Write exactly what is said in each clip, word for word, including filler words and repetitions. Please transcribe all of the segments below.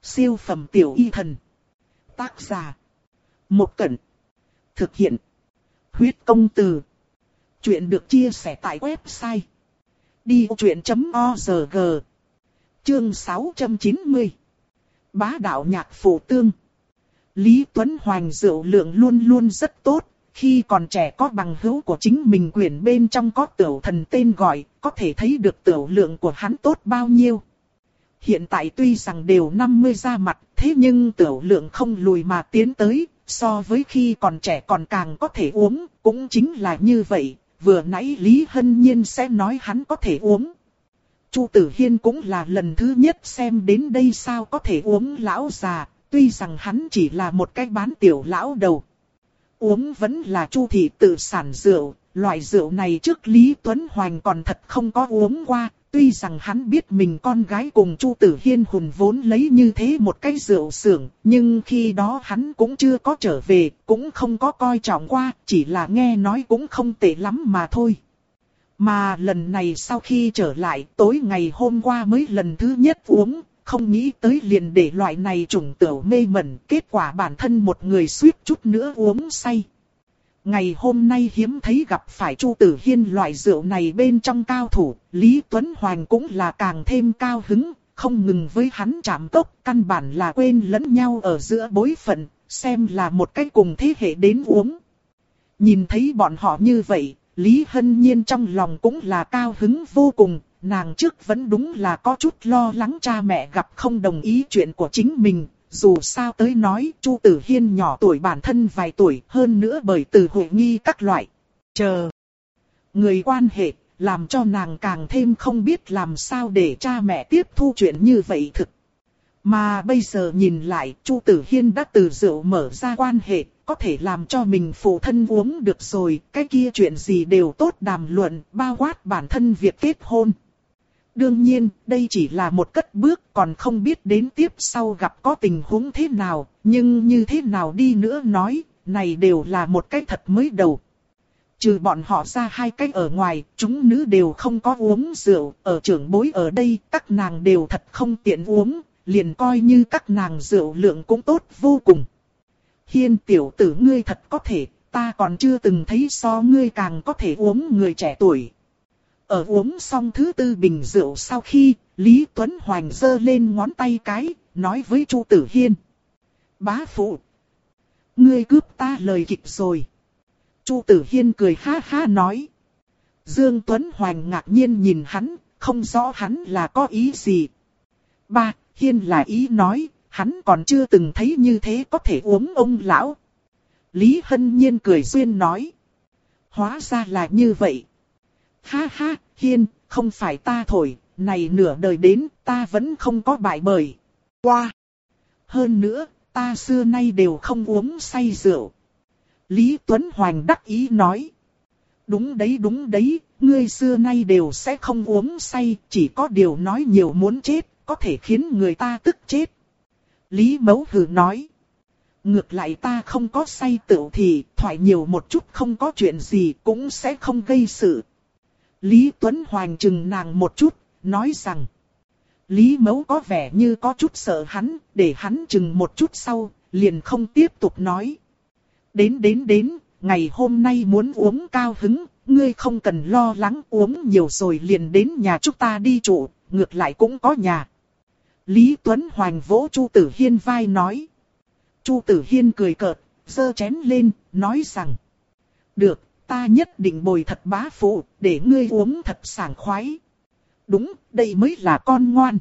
Siêu phẩm tiểu y thần. Tác giả. Một Cẩn. Thực hiện. Huyết công từ. Chuyện được chia sẻ tại website đi vô chuyện chấm org. Chương sáu trăm chín mươi. Bá đạo nhạc phụ tương. Lý Tuấn Hoành rượu lượng luôn luôn rất tốt. Khi còn trẻ có bằng hữu của chính mình quyển bên trong có Tiểu Thần tên gọi, có thể thấy được tiểu lượng của hắn tốt bao nhiêu. Hiện tại tuy rằng đều năm mươi ra mặt, thế nhưng tiểu lượng không lùi mà tiến tới, so với khi còn trẻ còn càng có thể uống, cũng chính là như vậy, vừa nãy Lý Hân Nhiên sẽ nói hắn có thể uống. Chu Tử Hiên cũng là lần thứ nhất xem đến đây sao có thể uống lão già, tuy rằng hắn chỉ là một cái bán tiểu lão đầu. Uống vẫn là Chu thị tự sản rượu, loại rượu này trước Lý Tuấn Hoành còn thật không có uống qua. Tuy rằng hắn biết mình con gái cùng Chu Tử Hiên hùn vốn lấy như thế một cái rượu xưởng, nhưng khi đó hắn cũng chưa có trở về, cũng không có coi trọng qua, chỉ là nghe nói cũng không tệ lắm mà thôi. Mà lần này sau khi trở lại, tối ngày hôm qua mới lần thứ nhất uống, không nghĩ tới liền để loại này trùng tửu mê mẩn, kết quả bản thân một người suýt chút nữa uống say. Ngày hôm nay hiếm thấy gặp phải Chu Tử Hiên loại rượu này bên trong cao thủ, Lý Tuấn Hoành cũng là càng thêm cao hứng, không ngừng với hắn chạm tốc, căn bản là quên lẫn nhau ở giữa bối phận, xem là một cái cùng thế hệ đến uống. Nhìn thấy bọn họ như vậy, Lý Hân Nhiên trong lòng cũng là cao hứng vô cùng, nàng trước vẫn đúng là có chút lo lắng cha mẹ gặp không đồng ý chuyện của chính mình. Dù sao tới nói, Chu Tử Hiên nhỏ tuổi bản thân vài tuổi, hơn nữa bởi từ hội nghi các loại. Chờ. Người quan hệ, làm cho nàng càng thêm không biết làm sao để cha mẹ tiếp thu chuyện như vậy thực. Mà bây giờ nhìn lại, Chu Tử Hiên đã từ rượu mở ra quan hệ, có thể làm cho mình phụ thân uống được rồi, cái kia chuyện gì đều tốt đàm luận, bao quát bản thân việc kết hôn. Đương nhiên, đây chỉ là một cất bước, còn không biết đến tiếp sau gặp có tình huống thế nào, nhưng như thế nào đi nữa nói, này đều là một cái thật mới đầu. Trừ bọn họ ra hai cái ở ngoài, chúng nữ đều không có uống rượu, ở trưởng bối ở đây, các nàng đều thật không tiện uống, liền coi như các nàng rượu lượng cũng tốt vô cùng. Hiên tiểu tử ngươi thật có thể, ta còn chưa từng thấy so ngươi càng có thể uống người trẻ tuổi. Ở uống xong thứ tư bình rượu sau khi, Lý Tuấn Hoành giơ lên ngón tay cái, nói với Chu Tử Hiên. Bá phụ, ngươi cướp ta lời kịch rồi. Chu Tử Hiên cười ha ha nói. Dương Tuấn Hoành ngạc nhiên nhìn hắn, không rõ hắn là có ý gì. Ba, Hiên là ý nói, hắn còn chưa từng thấy như thế có thể uống ông lão. Lý Hân Nhiên cười duyên nói. Hóa ra là như vậy. Ha ha, Hiên, không phải ta thổi, này nửa đời đến, ta vẫn không có bại bởi. Qua. Hơn nữa, ta xưa nay đều không uống say rượu. Lý Tuấn Hoành đắc ý nói. Đúng đấy đúng đấy, ngươi xưa nay đều sẽ không uống say, chỉ có điều nói nhiều muốn chết, có thể khiến người ta tức chết. Lý Mẫu hừ nói. Ngược lại ta không có say tựu thì, thoại nhiều một chút không có chuyện gì cũng sẽ không gây sự. Lý Tuấn Hoành chừng nàng một chút, nói rằng. Lý Mẫu có vẻ như có chút sợ hắn, để hắn chừng một chút sau, liền không tiếp tục nói. Đến đến đến, ngày hôm nay muốn uống cao hứng, ngươi không cần lo lắng uống nhiều rồi liền đến nhà chúng ta đi trụ, ngược lại cũng có nhà. Lý Tuấn Hoành vỗ Chu Tử Hiên vai nói. Chu Tử Hiên cười cợt, giơ chén lên, nói rằng. Được. Ta nhất định bồi thật bá phụ, để ngươi uống thật sảng khoái. Đúng, đây mới là con ngoan.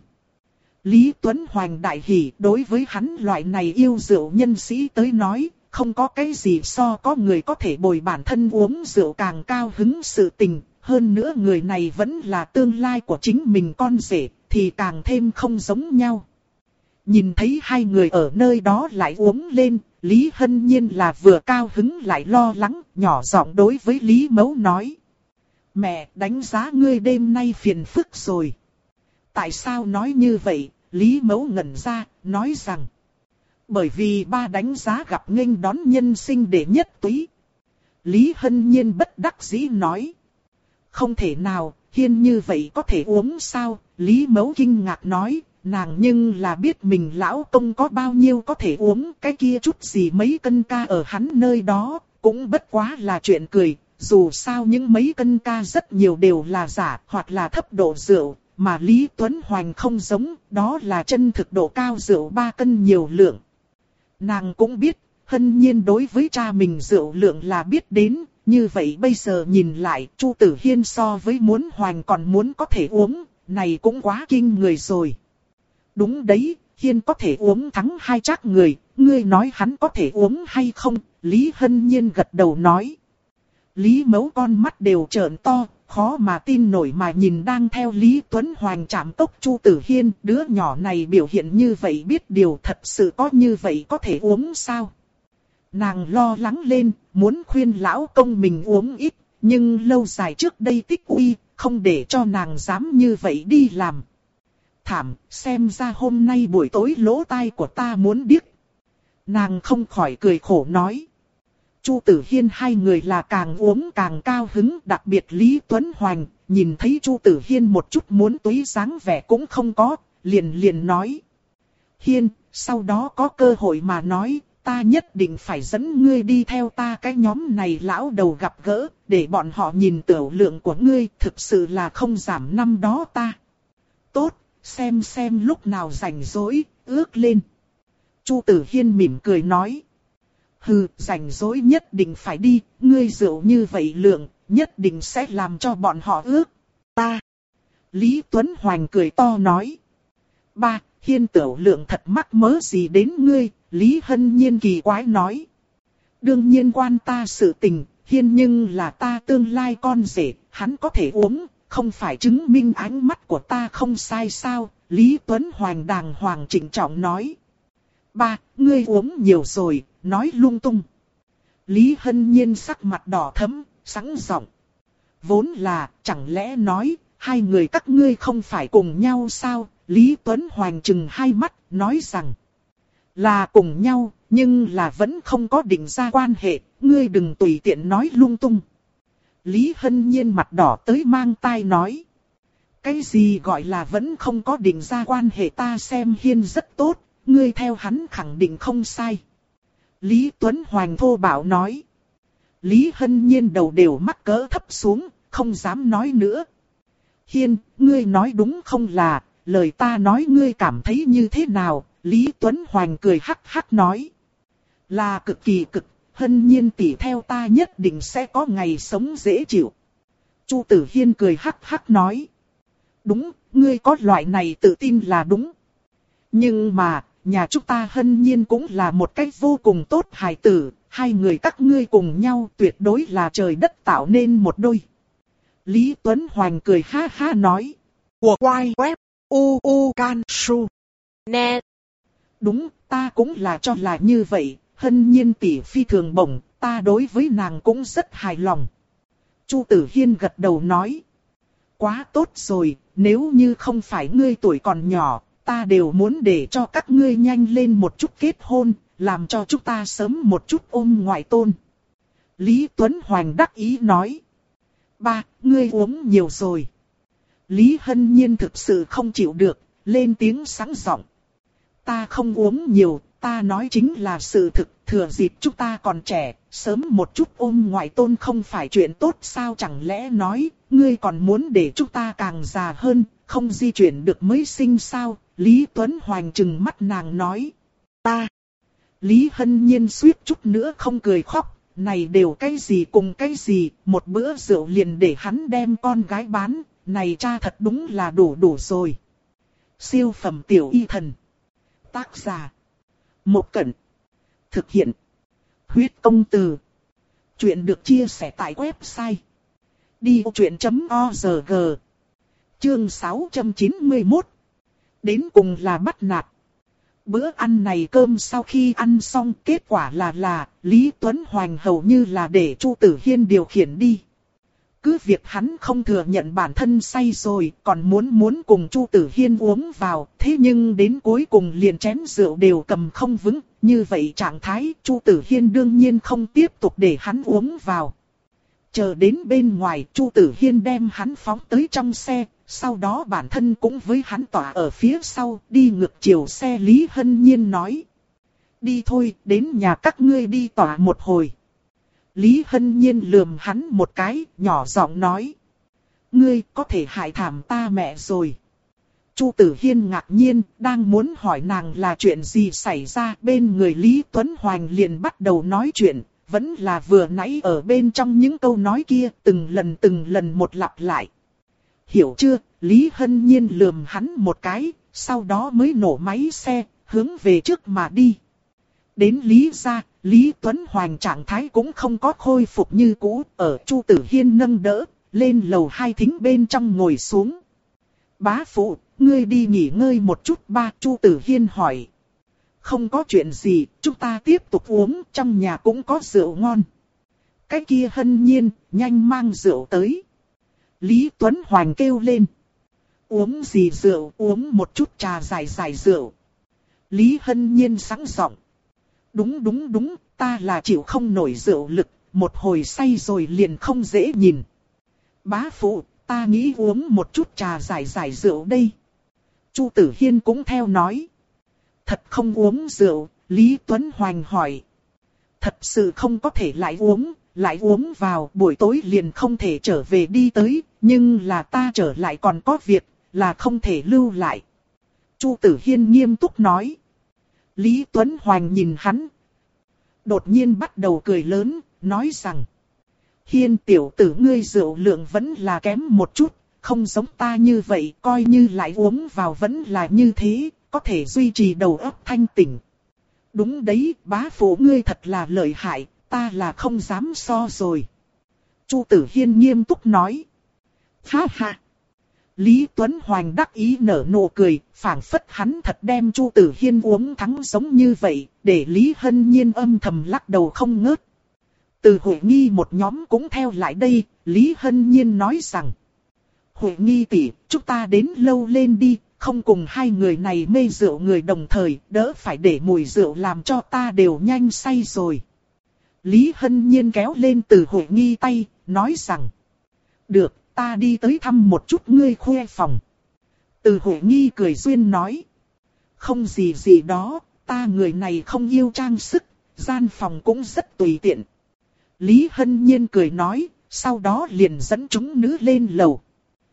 Lý Tuấn Hoành đại hỉ, đối với hắn loại này yêu rượu nhân sĩ tới nói, không có cái gì so có người có thể bồi bản thân uống rượu càng cao hứng sự tình. Hơn nữa người này vẫn là tương lai của chính mình con rể, thì càng thêm không giống nhau. Nhìn thấy hai người ở nơi đó lại uống lên, Lý Hân Nhiên là vừa cao hứng lại lo lắng, nhỏ giọng đối với Lý Mẫu nói. Mẹ, đánh giá ngươi đêm nay phiền phức rồi. Tại sao nói như vậy? Lý Mẫu ngẩn ra, nói rằng. Bởi vì ba đánh giá gặp nghênh đón nhân sinh đệ nhất túy. Lý Hân Nhiên bất đắc dĩ nói. Không thể nào, Hiên như vậy có thể uống sao? Lý Mẫu kinh ngạc nói, nàng nhưng là biết mình lão công có bao nhiêu có thể uống, cái kia chút gì mấy cân ca ở hắn nơi đó, cũng bất quá là chuyện cười. Dù sao những mấy cân ca rất nhiều đều là giả hoặc là thấp độ rượu, mà Lý Tuấn Hoành không giống, đó là chân thực độ cao rượu ba cân nhiều lượng. Nàng cũng biết, Hân Nhiên đối với cha mình rượu lượng là biết đến, như vậy bây giờ nhìn lại, Chu Tử Hiên so với muốn Hoành còn muốn có thể uống, này cũng quá kinh người rồi. Đúng đấy, Hiên có thể uống thắng hai chắc người, ngươi nói hắn có thể uống hay không? Lý Hân Nhiên gật đầu nói. Lý Mấu con mắt đều trợn to, khó mà tin nổi mà nhìn đang theo Lý Tuấn Hoành chạm tốc Chu Tử Hiên, đứa nhỏ này biểu hiện như vậy biết điều thật sự có như vậy có thể uống sao? Nàng lo lắng lên, muốn khuyên lão công mình uống ít, nhưng lâu dài trước đây tích uy, không để cho nàng dám như vậy đi làm. Thảm, xem ra hôm nay buổi tối lỗ tai của ta muốn điếc. Nàng không khỏi cười khổ nói. Chu Tử Hiên hai người là càng uống càng cao hứng, đặc biệt Lý Tuấn Hoành, nhìn thấy Chu Tử Hiên một chút muốn túy dáng vẻ cũng không có, liền liền nói. Hiên, sau đó có cơ hội mà nói, ta nhất định phải dẫn ngươi đi theo ta cái nhóm này lão đầu gặp gỡ, để bọn họ nhìn tiểu lượng của ngươi thực sự là không giảm năm đó ta. Tốt, xem xem lúc nào rảnh rỗi, ước lên. Chu Tử Hiên mỉm cười nói. Hừ, rảnh rỗi nhất định phải đi, ngươi rượu như vậy lượng, nhất định sẽ làm cho bọn họ ước. Ta. Lý Tuấn Hoành cười to nói. Ba, Hiên tiểu lượng thật mắc mớ gì đến ngươi, Lý Hân Nhiên kỳ quái nói. Đương nhiên quan ta sự tình, Hiên nhưng là ta tương lai con rể, hắn có thể uống, không phải chứng minh ánh mắt của ta không sai sao, Lý Tuấn Hoành đàng hoàng trịnh trọng nói. Ba, ngươi uống nhiều rồi, nói lung tung. Lý Hân Nhiên sắc mặt đỏ thẫm, sẵn giọng. Vốn là, chẳng lẽ nói, hai người các ngươi không phải cùng nhau sao? Lý Tuấn Hoành trừng hai mắt, nói rằng. Là cùng nhau, nhưng là vẫn không có định ra quan hệ, ngươi đừng tùy tiện nói lung tung. Lý Hân Nhiên mặt đỏ tới mang tai nói. Cái gì gọi là vẫn không có định ra quan hệ, ta xem Hiên rất tốt, ngươi theo hắn khẳng định không sai. Lý Tuấn Hoành thô bạo nói. Lý Hân Nhiên đầu đều mắc cỡ thấp xuống, không dám nói nữa. Hiên, ngươi nói đúng không là, lời ta nói ngươi cảm thấy như thế nào? Lý Tuấn Hoành cười hắc hắc nói. Là cực kỳ cực, Hân Nhiên tỷ theo ta nhất định sẽ có ngày sống dễ chịu. Chu Tử Hiên cười hắc hắc nói. Đúng, ngươi có loại này tự tin là đúng. Nhưng mà, nhà chúng ta Hân Nhiên cũng là một cách vô cùng tốt hài tử, hai người các ngươi cùng nhau tuyệt đối là trời đất tạo nên một đôi. Lý Tuấn Hoành cười ha ha nói. Của quay web u u can su net. Đúng, ta cũng là cho là như vậy, Hân Nhiên tỷ phi thường bổng, ta đối với nàng cũng rất hài lòng. Chu Tử Hiên gật đầu nói. Quá tốt rồi, nếu như không phải ngươi tuổi còn nhỏ, ta đều muốn để cho các ngươi nhanh lên một chút kết hôn, làm cho chúng ta sớm một chút ôm ngoại tôn. Lý Tuấn Hoành đắc ý nói. Ba, ngươi uống nhiều rồi. Lý Hân Nhiên thực sự không chịu được, lên tiếng sẵn giọng. Ta không uống nhiều, ta nói chính là sự thực, thừa dịp chúng ta còn trẻ, sớm một chút ôm ngoại tôn không phải chuyện tốt sao, chẳng lẽ nói, ngươi còn muốn để chúng ta càng già hơn, không di chuyển được mới sinh sao? Lý Tuấn Hoành trừng mắt nàng nói. Ta. Lý Hân Nhiên suýt chút nữa không cười khóc, này đều cái gì cùng cái gì, một bữa rượu liền để hắn đem con gái bán, này cha thật đúng là đủ đủ rồi. Siêu phẩm tiểu y thần. Tác giả. Một Cẩn. Thực hiện. Huyết công từ. Chuyện được chia sẻ tại website. đi ô chuyện chấm org. Chương sáu trăm chín mươi mốt. Đến cùng là bắt nạt. Bữa ăn này cơm sau khi ăn xong, kết quả là là, Lý Tuấn Hoành hầu như là để Chu Tử Hiên điều khiển đi. Cứ việc hắn không thừa nhận bản thân say rồi, còn muốn muốn cùng Chu Tử Hiên uống vào, thế nhưng đến cuối cùng liền chén rượu đều cầm không vững, như vậy trạng thái Chu Tử Hiên đương nhiên không tiếp tục để hắn uống vào. Chờ đến bên ngoài, Chu Tử Hiên đem hắn phóng tới trong xe, sau đó bản thân cũng với hắn tỏa ở phía sau, đi ngược chiều xe. Lý Hân Nhiên nói. Đi thôi, đến nhà các ngươi đi tỏa một hồi. Lý Hân Nhiên lườm hắn một cái, nhỏ giọng nói. Ngươi có thể hại thảm ta mẹ rồi. Chu Tử Hiên ngạc nhiên, đang muốn hỏi nàng là chuyện gì xảy ra, bên người Lý Tuấn Hoành liền bắt đầu nói chuyện, vẫn là vừa nãy ở bên trong những câu nói kia, từng lần từng lần một lặp lại. Hiểu chưa? Lý Hân Nhiên lườm hắn một cái, sau đó mới nổ máy xe, hướng về trước mà đi. Đến Lý gia, Lý Tuấn Hoành trạng thái cũng không có khôi phục như cũ, ở Chu Tử Hiên nâng đỡ, lên lầu hai thính bên trong ngồi xuống. Bá phụ, ngươi đi nghỉ ngơi một chút ba, Chu Tử Hiên hỏi. Không có chuyện gì, chúng ta tiếp tục uống, trong nhà cũng có rượu ngon. Cái kia Hân Nhiên, nhanh mang rượu tới. Lý Tuấn Hoành kêu lên. Uống gì rượu, uống một chút trà dài dài rượu. Lý Hân Nhiên sẵn giọng. Đúng đúng đúng, ta là chịu không nổi rượu lực, một hồi say rồi liền không dễ nhìn. Bá phụ, ta nghĩ uống một chút trà giải giải rượu đây. Chu Tử Hiên cũng theo nói. Thật không uống rượu, Lý Tuấn Hoành hỏi. Thật sự không có thể lại uống, lại uống vào buổi tối liền không thể trở về đi tới, nhưng là ta trở lại còn có việc, là không thể lưu lại. Chu Tử Hiên nghiêm túc nói. Lý Tuấn Hoành nhìn hắn. Đột nhiên bắt đầu cười lớn, nói rằng. Hiên tiểu tử ngươi rượu lượng vẫn là kém một chút, không giống ta như vậy, coi như lại uống vào vẫn là như thế, có thể duy trì đầu óc thanh tỉnh. Đúng đấy, bá phụ ngươi thật là lợi hại, ta là không dám so rồi. Chu Tử Hiên nghiêm túc nói. Ha ha. Lý Tuấn Hoành đắc ý nở nụ cười, phảng phất hắn thật đem Chu Tử Hiên uống thắng giống như vậy, để Lý Hân Nhiên âm thầm lắc đầu không ngớt. Từ Huệ Nghi một nhóm cũng theo lại đây, Lý Hân Nhiên nói rằng. Huệ Nghi tỷ, chúng ta đến lâu lên đi, không cùng hai người này mê rượu người đồng thời, đỡ phải để mùi rượu làm cho ta đều nhanh say rồi. Lý Hân Nhiên kéo lên Từ Huệ Nghi tay, nói rằng. Được, ta đi tới thăm một chút ngươi khuê phòng. Từ Huệ Nghi cười duyên nói. Không gì gì đó, ta người này không yêu trang sức, gian phòng cũng rất tùy tiện. Lý Hân Nhiên cười nói, sau đó liền dẫn chúng nữ lên lầu.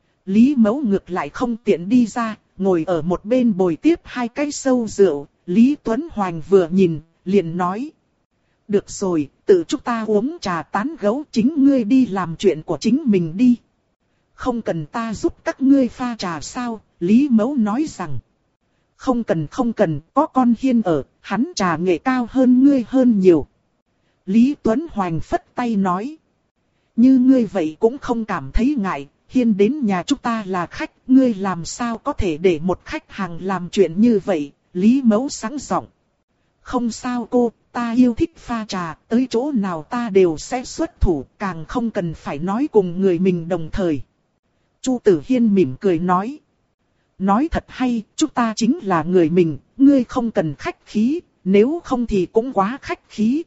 Lý Mẫu ngược lại không tiện đi ra, ngồi ở một bên bồi tiếp hai cái sâu rượu. Lý Tuấn Hoành vừa nhìn, liền nói. Được rồi, tự chúng ta uống trà tán gẫu, chính ngươi đi làm chuyện của chính mình đi. Không cần ta giúp các ngươi pha trà sao, Lý Mẫu nói rằng. Không cần không cần, có con Hiên ở, hắn trà nghệ cao hơn ngươi hơn nhiều. Lý Tuấn Hoành phất tay nói. Như ngươi vậy cũng không cảm thấy ngại, Hiên đến nhà chúng ta là khách, ngươi làm sao có thể để một khách hàng làm chuyện như vậy, Lý Mẫu sáng giọng. Không sao cô, ta yêu thích pha trà, tới chỗ nào ta đều sẽ xuất thủ, càng không cần phải nói cùng người mình đồng thời. Chu Tử Hiên mỉm cười nói. Nói thật hay, chúng ta chính là người mình, ngươi không cần khách khí, nếu không thì cũng quá khách khí.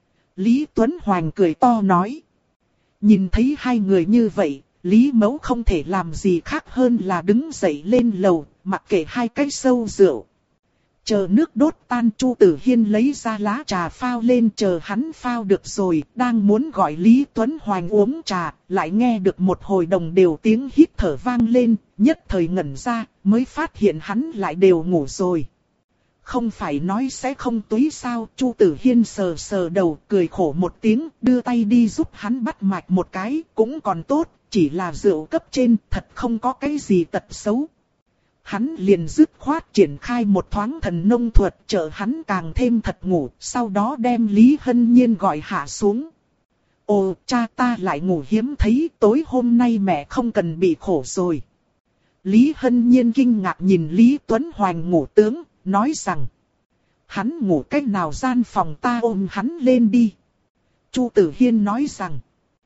Lý Tuấn Hoành cười to nói. Nhìn thấy hai người như vậy, Lý Mẫu không thể làm gì khác hơn là đứng dậy lên lầu, mặc kệ hai cái sâu rượu. Chờ nước đốt tan, Chu Tử Hiên lấy ra lá trà phao lên, chờ hắn phao được rồi, đang muốn gọi Lý Tuấn Hoành uống trà, lại nghe được một hồi đồng đều tiếng hít thở vang lên, nhất thời ngẩn ra, mới phát hiện hắn lại đều ngủ rồi. Không phải nói sẽ không túy sao, Chu Tử Hiên sờ sờ đầu, cười khổ một tiếng, đưa tay đi giúp hắn bắt mạch một cái, cũng còn tốt, chỉ là rượu cấp trên, thật không có cái gì tật xấu. Hắn liền dứt khoát triển khai một thoáng thần nông thuật, trợ hắn càng thêm thật ngủ, sau đó đem Lý Hân Nhiên gọi hạ xuống. Ồ, cha ta lại ngủ hiếm thấy, tối hôm nay mẹ không cần bị khổ rồi. Lý Hân Nhiên kinh ngạc nhìn Lý Tuấn Hoành ngủ tướng, nói rằng. Hắn ngủ cách nào gian phòng ta ôm hắn lên đi. Chu Tử Hiên nói rằng.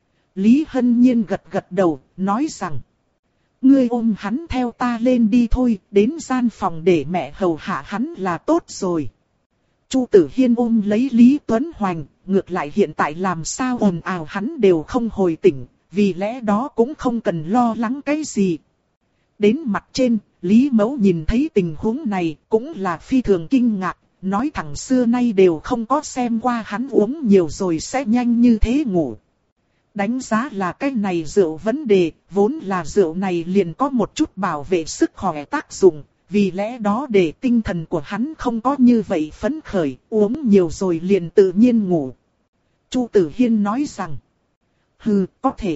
Lý Hân Nhiên gật gật đầu, nói rằng. Ngươi ôm hắn theo ta lên đi thôi, đến gian phòng để mẹ hầu hạ hắn là tốt rồi. Chu Tử Hiên ôm lấy Lý Tuấn Hoành, ngược lại hiện tại làm sao ồn ào hắn đều không hồi tỉnh, vì lẽ đó cũng không cần lo lắng cái gì. đến mặt trên, Lý Mẫu nhìn thấy tình huống này cũng là phi thường kinh ngạc, nói thẳng xưa nay đều không có xem qua hắn uống nhiều rồi sẽ nhanh như thế ngủ. Đánh giá là cái này rượu vấn đề, vốn là rượu này liền có một chút bảo vệ sức khỏe tác dụng, vì lẽ đó để tinh thần của hắn không có như vậy phấn khởi, uống nhiều rồi liền tự nhiên ngủ. Chu Tử Hiên nói rằng, hừ, có thể.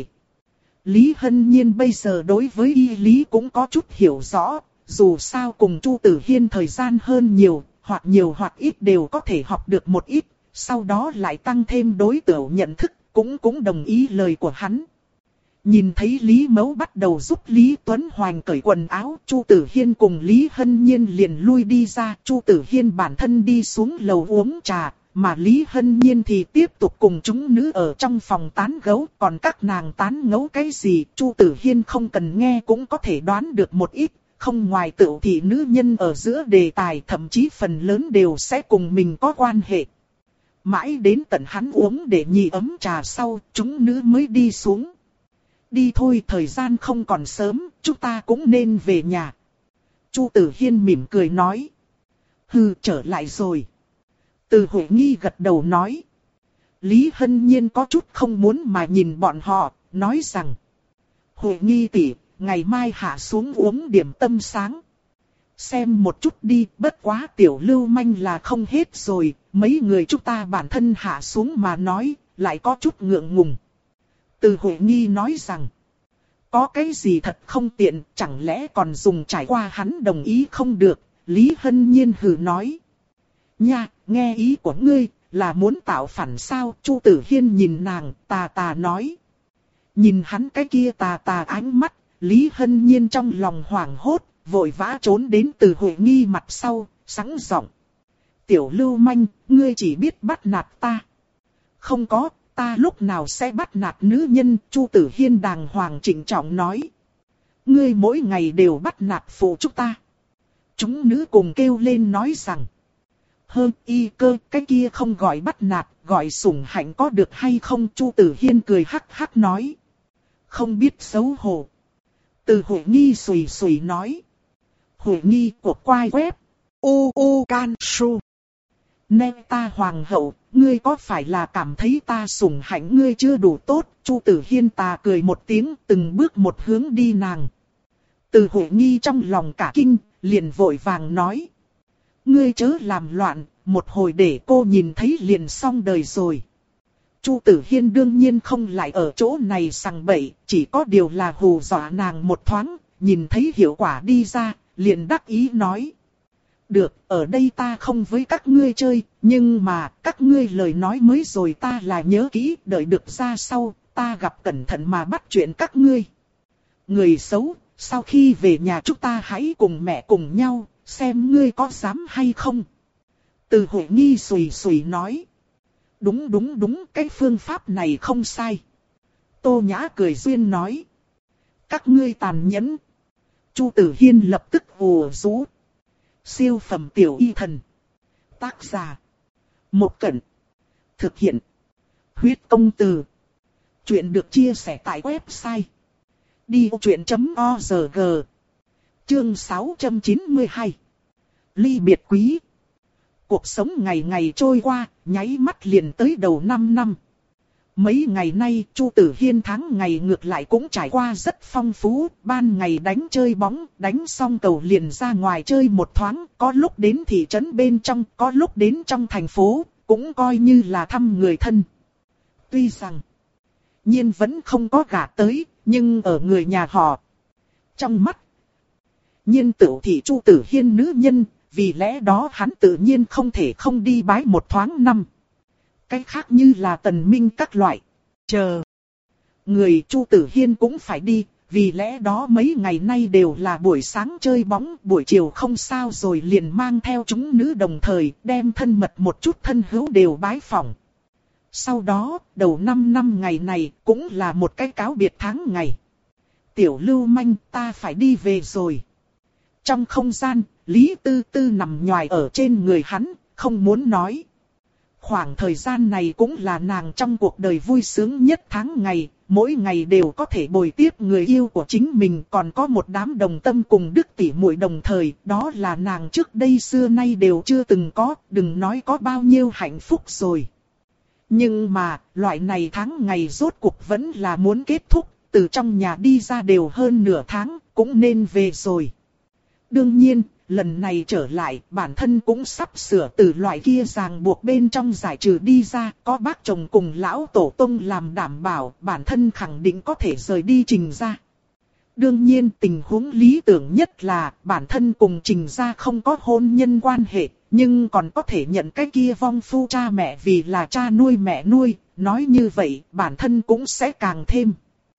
Lý Hân Nhiên bây giờ đối với y lý cũng có chút hiểu rõ, dù sao cùng Chu Tử Hiên thời gian hơn nhiều, hoặc nhiều hoặc ít đều có thể học được một ít, sau đó lại tăng thêm đối tượng nhận thức, cũng cũng đồng ý lời của hắn. Nhìn thấy Lý Mẫu bắt đầu giúp Lý Tuấn Hoành cởi quần áo, Chu Tử Hiên cùng Lý Hân Nhiên liền lui đi ra, Chu Tử Hiên bản thân đi xuống lầu uống trà, mà Lý Hân Nhiên thì tiếp tục cùng chúng nữ ở trong phòng tán gẫu, còn các nàng tán ngẫu cái gì, Chu Tử Hiên không cần nghe cũng có thể đoán được một ít, không ngoài tựu thị nữ nhân ở giữa đề tài, thậm chí phần lớn đều sẽ cùng mình có quan hệ. Mãi đến tận hắn uống để nhị ấm trà sau, chúng nữ mới đi xuống. Đi thôi, thời gian không còn sớm, chúng ta cũng nên về nhà. Chu Tử Hiên mỉm cười nói. Hừ, trở lại rồi. Từ Huệ Nghi gật đầu nói. Lý Hân Nhiên có chút không muốn mà nhìn bọn họ, nói rằng. Huệ Nghi tỷ, ngày mai hạ xuống uống điểm tâm sáng. Xem một chút đi, bất quá tiểu lưu manh là không hết rồi, mấy người chúng ta bản thân hạ xuống mà nói, lại có chút ngượng ngùng. Từ Huệ Nghi nói rằng, có cái gì thật không tiện, chẳng lẽ còn dùng trải qua hắn đồng ý không được, Lý Hân Nhiên hừ nói. Nha, nghe ý của ngươi, là muốn tạo phản sao, Chu Tử Hiên nhìn nàng, tà tà nói. Nhìn hắn cái kia tà tà ánh mắt, Lý Hân Nhiên trong lòng hoảng hốt, vội vã trốn đến Từ Huệ Nghi mặt sau, sẵn giọng. Tiểu lưu manh, ngươi chỉ biết bắt nạt ta. Không có, ta lúc nào sẽ bắt nạt nữ nhân, Chu Tử Hiên đàng hoàng trịnh trọng nói. Ngươi mỗi ngày đều bắt nạt phụ chúng ta. Chúng nữ cùng kêu lên nói rằng. Hơn y cơ, cái kia không gọi bắt nạt, gọi sủng hạnh có được hay không, Chu Tử Hiên cười hắc hắc nói. Không biết xấu hổ. Từ Huệ Nghi sùi sùi nói. Huệ Nghi của quai web. U U Can Su. Nè ta hoàng hậu, ngươi có phải là cảm thấy ta sủng hạnh ngươi chưa đủ tốt? Chu Tử Hiên tà cười một tiếng, từng bước một hướng đi nàng. Từ Huệ Nghi trong lòng cả kinh, liền vội vàng nói. Ngươi chớ làm loạn, một hồi để cô nhìn thấy liền xong đời rồi. Chu Tử Hiên đương nhiên không lại ở chỗ này sằng bậy, chỉ có điều là hù dọa nàng một thoáng, nhìn thấy hiệu quả đi ra, liền đắc ý nói. Được, ở đây ta không với các ngươi chơi, nhưng mà các ngươi lời nói mới rồi ta là nhớ kỹ, đợi được ra sau, ta gặp cẩn thận mà bắt chuyện các ngươi. Người xấu, sau khi về nhà chúng ta hãy cùng mẹ cùng nhau, xem ngươi có dám hay không. Từ Huệ Nghi sùi sùi nói. Đúng đúng đúng, cái phương pháp này không sai. Tô Nhã cười duyên nói. Các ngươi tàn nhẫn. Chu Tử Hiên lập tức ùa rú. Siêu phẩm tiểu y thần. Tác giả. Một Cẩn. Thực hiện. Huyết công từ. Chuyện được chia sẻ tại website. đi ô chuyện chấm org. Chương sáu trăm chín mươi hai. Ly biệt quý. Cuộc sống ngày ngày trôi qua, nháy mắt liền tới đầu năm năm. Mấy ngày nay, Chu Tử Hiên tháng ngày ngược lại cũng trải qua rất phong phú, ban ngày đánh chơi bóng, đánh xong cầu liền ra ngoài chơi một thoáng, có lúc đến thị trấn bên trong, có lúc đến trong thành phố, cũng coi như là thăm người thân. Tuy rằng, Nhiên vẫn không có gả tới, nhưng ở người nhà họ, trong mắt, Nhiên tựu thị Chu Tử Hiên nữ nhân, vì lẽ đó hắn tự nhiên không thể không đi bái một thoáng năm. Cái khác như là Tần Minh các loại. Chờ. Người Chu Tử Hiên cũng phải đi, vì lẽ đó mấy ngày nay đều là buổi sáng chơi bóng, buổi chiều không sao rồi liền mang theo chúng nữ đồng thời đem thân mật một chút thân hữu đều bái phỏng. Sau đó, đầu năm năm ngày này cũng là một cái cáo biệt tháng ngày. Tiểu lưu manh, ta phải đi về rồi. Trong không gian, Lý Tư Tư nằm nhoài ở trên người hắn, không muốn nói. Khoảng thời gian này cũng là nàng trong cuộc đời vui sướng nhất tháng ngày, mỗi ngày đều có thể bồi tiếp người yêu của chính mình, còn có một đám đồng tâm cùng đức tỉ muội đồng thời, đó là nàng trước đây xưa nay đều chưa từng có, đừng nói có bao nhiêu hạnh phúc rồi. Nhưng mà, loại này tháng ngày rốt cuộc vẫn là muốn kết thúc, từ trong nhà đi ra đều hơn nửa tháng, cũng nên về rồi. Đương nhiên, lần này trở lại, bản thân cũng sắp sửa từ loại kia ràng buộc bên trong giải trừ đi ra, có bác chồng cùng lão tổ tông làm đảm bảo, bản thân khẳng định có thể rời đi Trình gia. Đương nhiên tình huống lý tưởng nhất là bản thân cùng Trình gia không có hôn nhân quan hệ, nhưng còn có thể nhận cái kia vong phu cha mẹ vì là cha nuôi mẹ nuôi, nói như vậy bản thân cũng sẽ càng thêm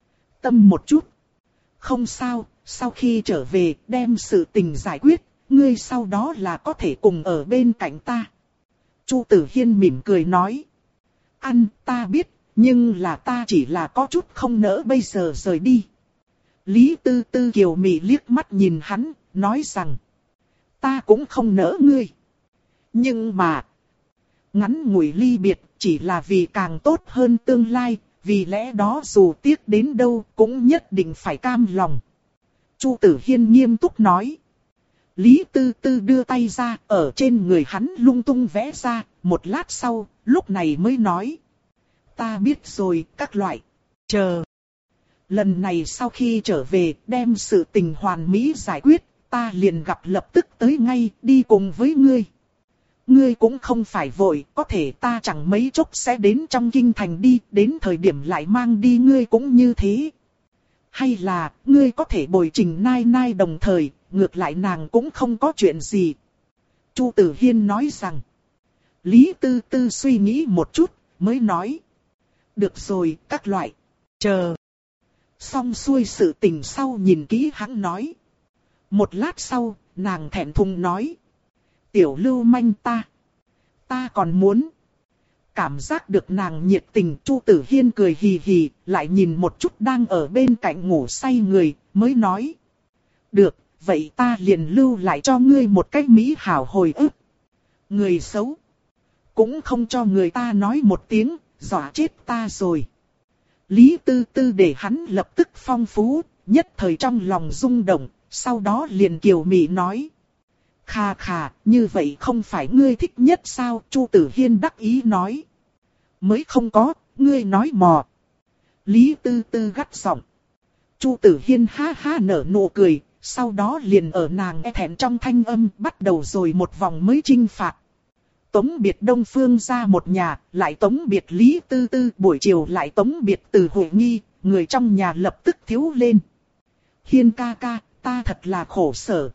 tâm một chút. Không sao, sau khi trở về đem sự tình giải quyết, ngươi sau đó là có thể cùng ở bên cạnh ta. Chu Tử Hiên mỉm cười nói. Ăn, ta biết, nhưng là ta chỉ là có chút không nỡ bây giờ rời đi. Lý Tư Tư kiều mị liếc mắt nhìn hắn, nói rằng. Ta cũng không nỡ ngươi. Nhưng mà, ngắn ngủi ly biệt chỉ là vì càng tốt hơn tương lai, vì lẽ đó dù tiếc đến đâu cũng nhất định phải cam lòng. Chu Tử Hiên nghiêm túc nói. Lý Tư Tư đưa tay ra, ở trên người hắn lung tung vẽ ra, một lát sau, lúc này mới nói. Ta biết rồi, các loại. Chờ. Lần này sau khi trở về, đem sự tình hoàn mỹ giải quyết, ta liền gặp lập tức tới ngay, đi cùng với ngươi. Ngươi cũng không phải vội, có thể ta chẳng mấy chốc sẽ đến trong kinh thành đi, đến thời điểm lại mang đi ngươi cũng như thế. Hay là, ngươi có thể bồi Trình Nai Nai đồng thời, ngược lại nàng cũng không có chuyện gì. Chu Tử Hiên nói rằng. Lý Tư Tư suy nghĩ một chút, mới nói. Được rồi, các loại. Chờ. Xong xuôi sự tình sau nhìn kỹ hắn nói. Một lát sau, nàng thẹn thùng nói. Tiểu lưu manh ta. Ta còn muốn. Cảm giác được nàng nhiệt tình, Chu Tử Hiên cười hì hì, lại nhìn một chút đang ở bên cạnh ngủ say người, mới nói. Được, vậy ta liền lưu lại cho ngươi một cách mỹ hảo hồi ức. Người xấu. Cũng không cho người ta nói một tiếng, dọa chết ta rồi. Lý Tư Tư để hắn lập tức phong phú, nhất thời trong lòng rung động, sau đó liền kiều mị nói. Khà khà, như vậy không phải ngươi thích nhất sao? Chu Tử Hiên đắc ý nói. Mới không có, ngươi nói mò. Lý Tư Tư gắt giọng. Chu Tử Hiên ha ha nở nụ cười, sau đó liền ở nàng e thẹn trong thanh âm bắt đầu rồi một vòng mới chinh phạt. Tống biệt Đông Phương ra một nhà, lại tống biệt Lý Tư Tư, buổi chiều lại tống biệt Từ Hội Nghi, người trong nhà lập tức thiếu lên. Hiên ca ca, ta thật là khổ sở.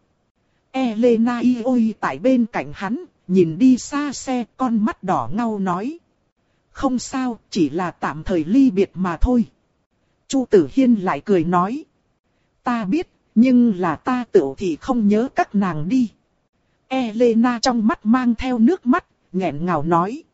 Elena y ôi tại bên cạnh hắn, nhìn đi xa xe, con mắt đỏ ngau nói. Không sao, chỉ là tạm thời ly biệt mà thôi. Chu Tử Hiên lại cười nói. Ta biết, nhưng là ta tựu thì không nhớ các nàng đi. Elena trong mắt mang theo nước mắt, nghẹn ngào nói.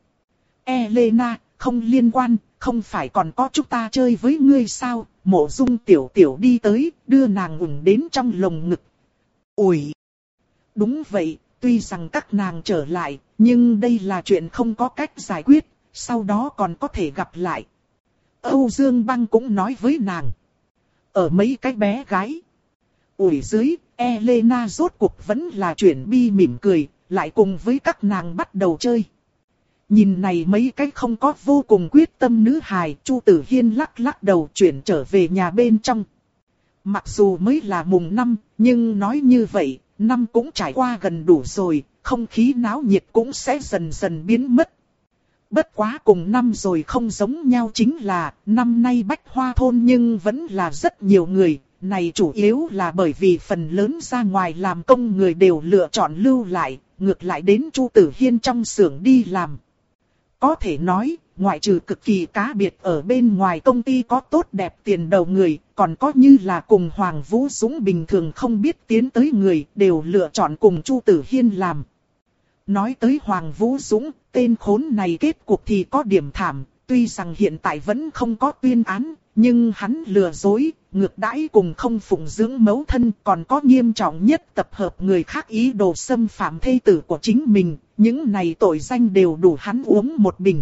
Elena, không liên quan, không phải còn có chúng ta chơi với ngươi sao? Mộ Dung tiểu tiểu đi tới, đưa nàng ủng đến trong lồng ngực. Ủi! Đúng vậy, tuy rằng các nàng trở lại, nhưng đây là chuyện không có cách giải quyết, sau đó còn có thể gặp lại. Âu Dương Băng cũng nói với nàng. Ở mấy cái bé gái. Ủi dưới, Elena rốt cuộc vẫn là chuyển bi mỉm cười, lại cùng với các nàng bắt đầu chơi. Nhìn này mấy cái không có vô cùng quyết tâm nữ hài, Chu Tử Hiên lắc lắc đầu chuyển trở về nhà bên trong. Mặc dù mới là mùng năm, nhưng nói như vậy, năm cũng trải qua gần đủ rồi, không khí náo nhiệt cũng sẽ dần dần biến mất. Bất quá cùng năm rồi không giống nhau chính là, năm nay Bách Hoa Thôn nhưng vẫn là rất nhiều người, này chủ yếu là bởi vì phần lớn ra ngoài làm công người đều lựa chọn lưu lại, ngược lại đến Chu Tử Hiên trong xưởng đi làm. Có thể nói, ngoại trừ cực kỳ cá biệt ở bên ngoài công ty có tốt đẹp tiền đầu người, còn có như là cùng Hoàng Vũ Dũng bình thường không biết tiến tới người, đều lựa chọn cùng Chu Tử Hiên làm. Nói tới Hoàng Vũ Dũng, tên khốn này kết cục thì có điểm thảm, tuy rằng hiện tại vẫn không có tuyên án, nhưng hắn lừa dối, ngược đãi cùng không phụng dưỡng mẫu thân, còn có nghiêm trọng nhất tập hợp người khác ý đồ xâm phạm thê tử của chính mình, những này tội danh đều đủ hắn uống một bình.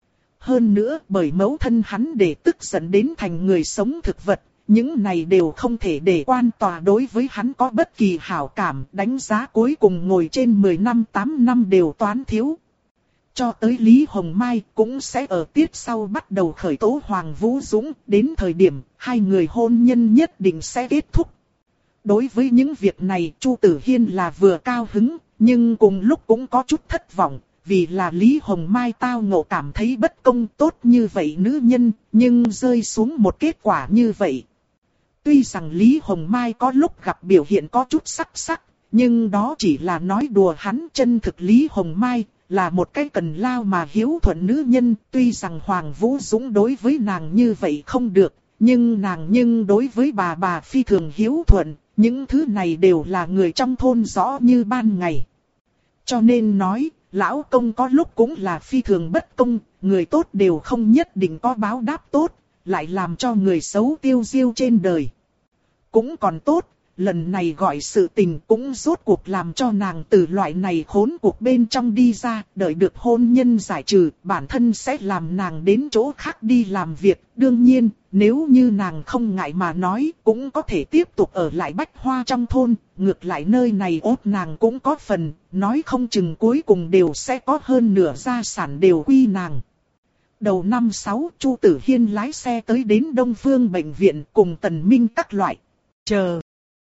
Hơn nữa bởi mẫu thân hắn để tức giận đến thành người sống thực vật, những này đều không thể để quan tòa đối với hắn có bất kỳ hảo cảm, đánh giá cuối cùng ngồi trên mười năm tám năm đều toán thiếu. Cho tới Lý Hồng Mai cũng sẽ ở tiết sau bắt đầu khởi tố Hoàng Vũ Dũng, đến thời điểm hai người hôn nhân nhất định sẽ kết thúc. Đối với những việc này Chu Tử Hiên là vừa cao hứng, nhưng cùng lúc cũng có chút thất vọng, vì là Lý Hồng Mai tao ngộ cảm thấy bất công tốt như vậy nữ nhân, nhưng rơi xuống một kết quả như vậy. Tuy rằng Lý Hồng Mai có lúc gặp biểu hiện có chút sắc sắc, nhưng đó chỉ là nói đùa hắn. Chân thực Lý Hồng Mai là một cái cần lao mà hiếu thuận nữ nhân, tuy rằng Hoàng Vũ Dũng đối với nàng như vậy không được, nhưng nàng nhưng đối với bà bà phi thường hiếu thuận, những thứ này đều là người trong thôn rõ như ban ngày. Cho nên nói, lão công có lúc cũng là phi thường bất công, người tốt đều không nhất định có báo đáp tốt, lại làm cho người xấu tiêu diêu trên đời. Cũng còn tốt, lần này gọi sự tình cũng rốt cuộc làm cho nàng từ loại này khốn cuộc bên trong đi ra, đợi được hôn nhân giải trừ, bản thân sẽ làm nàng đến chỗ khác đi làm việc. Đương nhiên, nếu như nàng không ngại mà nói, cũng có thể tiếp tục ở lại Bách Hoa trong thôn, ngược lại nơi này ốt nàng cũng có phần, nói không chừng cuối cùng đều sẽ có hơn nửa gia sản đều quy nàng. Đầu năm sáu, Chu Tử Hiên lái xe tới đến Đông Phương bệnh viện cùng Tần Minh các loại. Chờ.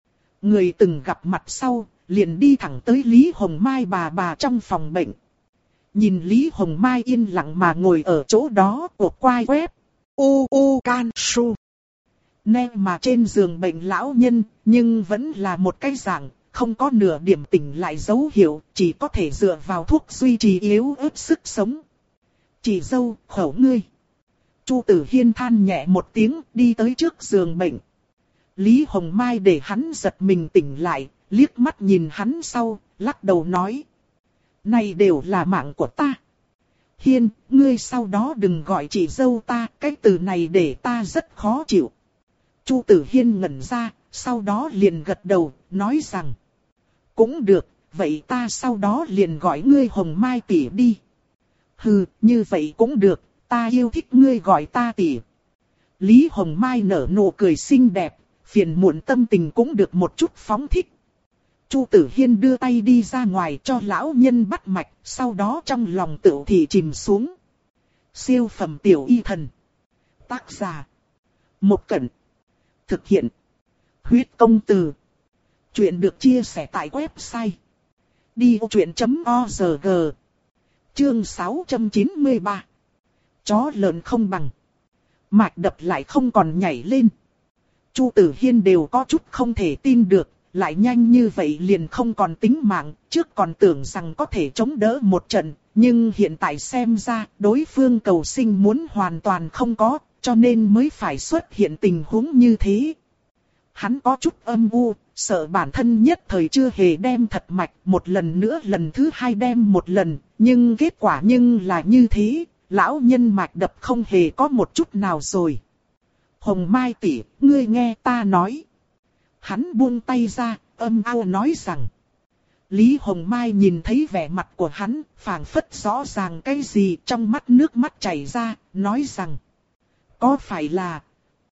Người từng gặp mặt sau, liền đi thẳng tới Lý Hồng Mai bà bà trong phòng bệnh. Nhìn Lý Hồng Mai yên lặng mà ngồi ở chỗ đó, cuộc quai quép. U u can su. Nè mà trên giường bệnh lão nhân, nhưng vẫn là một cái dạng, không có nửa điểm tỉnh lại dấu hiệu, chỉ có thể dựa vào thuốc duy trì yếu ớt sức sống. Chị dâu, khẩu ngươi. Chu Tử Hiên than nhẹ một tiếng, đi tới trước giường bệnh. Lý Hồng Mai để hắn giật mình tỉnh lại, liếc mắt nhìn hắn sau, lắc đầu nói. Này đều là mạng của ta. Hiên, ngươi sau đó đừng gọi chị dâu ta, cái từ này để ta rất khó chịu. Chu Tử Hiên ngẩn ra, sau đó liền gật đầu, nói rằng. Cũng được, vậy ta sau đó liền gọi ngươi Hồng Mai tỷ đi. Hừ, như vậy cũng được, ta yêu thích ngươi gọi ta tỷ. Lý Hồng Mai nở nụ cười xinh đẹp, phiền muộn tâm tình cũng được một chút phóng thích. Chu Tử Hiên đưa tay đi ra ngoài cho lão nhân bắt mạch, sau đó trong lòng tửu thì chìm xuống. Siêu phẩm tiểu y thần. Tác giả. Một Cẩn. Thực hiện. Huyết công từ. Chuyện được chia sẻ tại website. đi ô chuyện chấm org. Chương sáu trăm chín mươi ba. Chó lợn không bằng. Mạch đập lại không còn nhảy lên. Chu Tử Hiên đều có chút không thể tin được, lại nhanh như vậy liền không còn tính mạng, trước còn tưởng rằng có thể chống đỡ một trận, nhưng hiện tại xem ra đối phương cầu sinh muốn hoàn toàn không có, cho nên mới phải xuất hiện tình huống như thế. Hắn có chút âm u, sợ bản thân nhất thời chưa hề đem thật mạch, một lần nữa lần thứ hai đem một lần, nhưng kết quả nhưng là như thế, lão nhân mạch đập không hề có một chút nào rồi. Hồng Mai tỷ, ngươi nghe ta nói. Hắn buông tay ra, âm ao nói rằng. Lý Hồng Mai nhìn thấy vẻ mặt của hắn, phảng phất rõ ràng cái gì, trong mắt nước mắt chảy ra, nói rằng. Có phải là...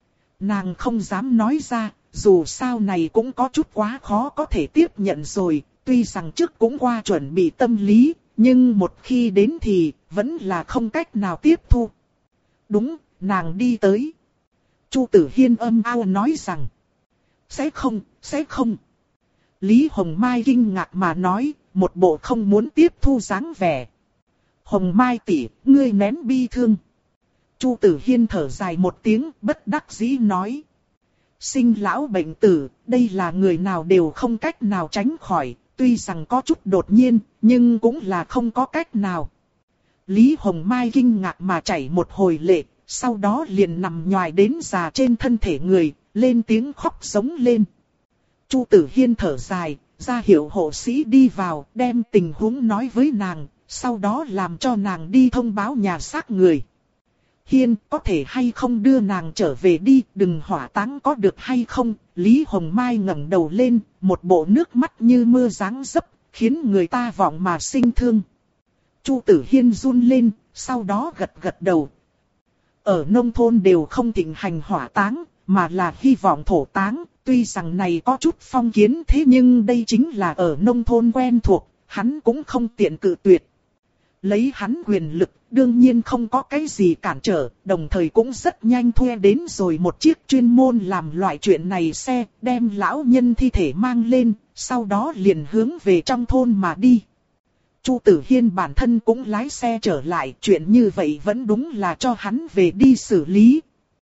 Nàng không dám nói ra, dù sao này cũng có chút quá khó có thể tiếp nhận rồi, tuy rằng trước cũng qua chuẩn bị tâm lý, nhưng một khi đến thì vẫn là không cách nào tiếp thu. Đúng, nàng đi tới. Chu Tử Hiên âm ao nói rằng. Sẽ không, sẽ không. Lý Hồng Mai kinh ngạc mà nói, một bộ không muốn tiếp thu dáng vẻ. Hồng Mai tỷ, ngươi nén bi thương. Chu Tử Hiên thở dài một tiếng, bất đắc dĩ nói. Sinh lão bệnh tử, đây là người nào đều không cách nào tránh khỏi, tuy rằng có chút đột nhiên, nhưng cũng là không có cách nào. Lý Hồng Mai kinh ngạc mà chảy một hồi lệ, sau đó liền nằm nhoài đến già trên thân thể người, lên tiếng khóc giống lên. Chu Tử Hiên thở dài, ra hiệu hộ sĩ đi vào, đem tình huống nói với nàng, sau đó làm cho nàng đi thông báo nhà xác người. Hiên có thể hay không đưa nàng trở về đi, đừng hỏa táng có được hay không? Lý Hồng Mai ngẩng đầu lên, một bộ nước mắt như mưa giáng dấp, khiến người ta vọng mà sinh thương. Chu Tử Hiên run lên, sau đó gật gật đầu. Ở nông thôn đều không thịnh hành hỏa táng, mà là hy vọng thổ táng. Tuy rằng này có chút phong kiến thế nhưng đây chính là ở nông thôn quen thuộc, hắn cũng không tiện cự tuyệt. Lấy hắn quyền lực, đương nhiên không có cái gì cản trở, đồng thời cũng rất nhanh thuê đến rồi một chiếc chuyên môn làm loại chuyện này xe, đem lão nhân thi thể mang lên, sau đó liền hướng về trong thôn mà đi. Chu Tử Hiên bản thân cũng lái xe trở lại, chuyện như vậy vẫn đúng là cho hắn về đi xử lý.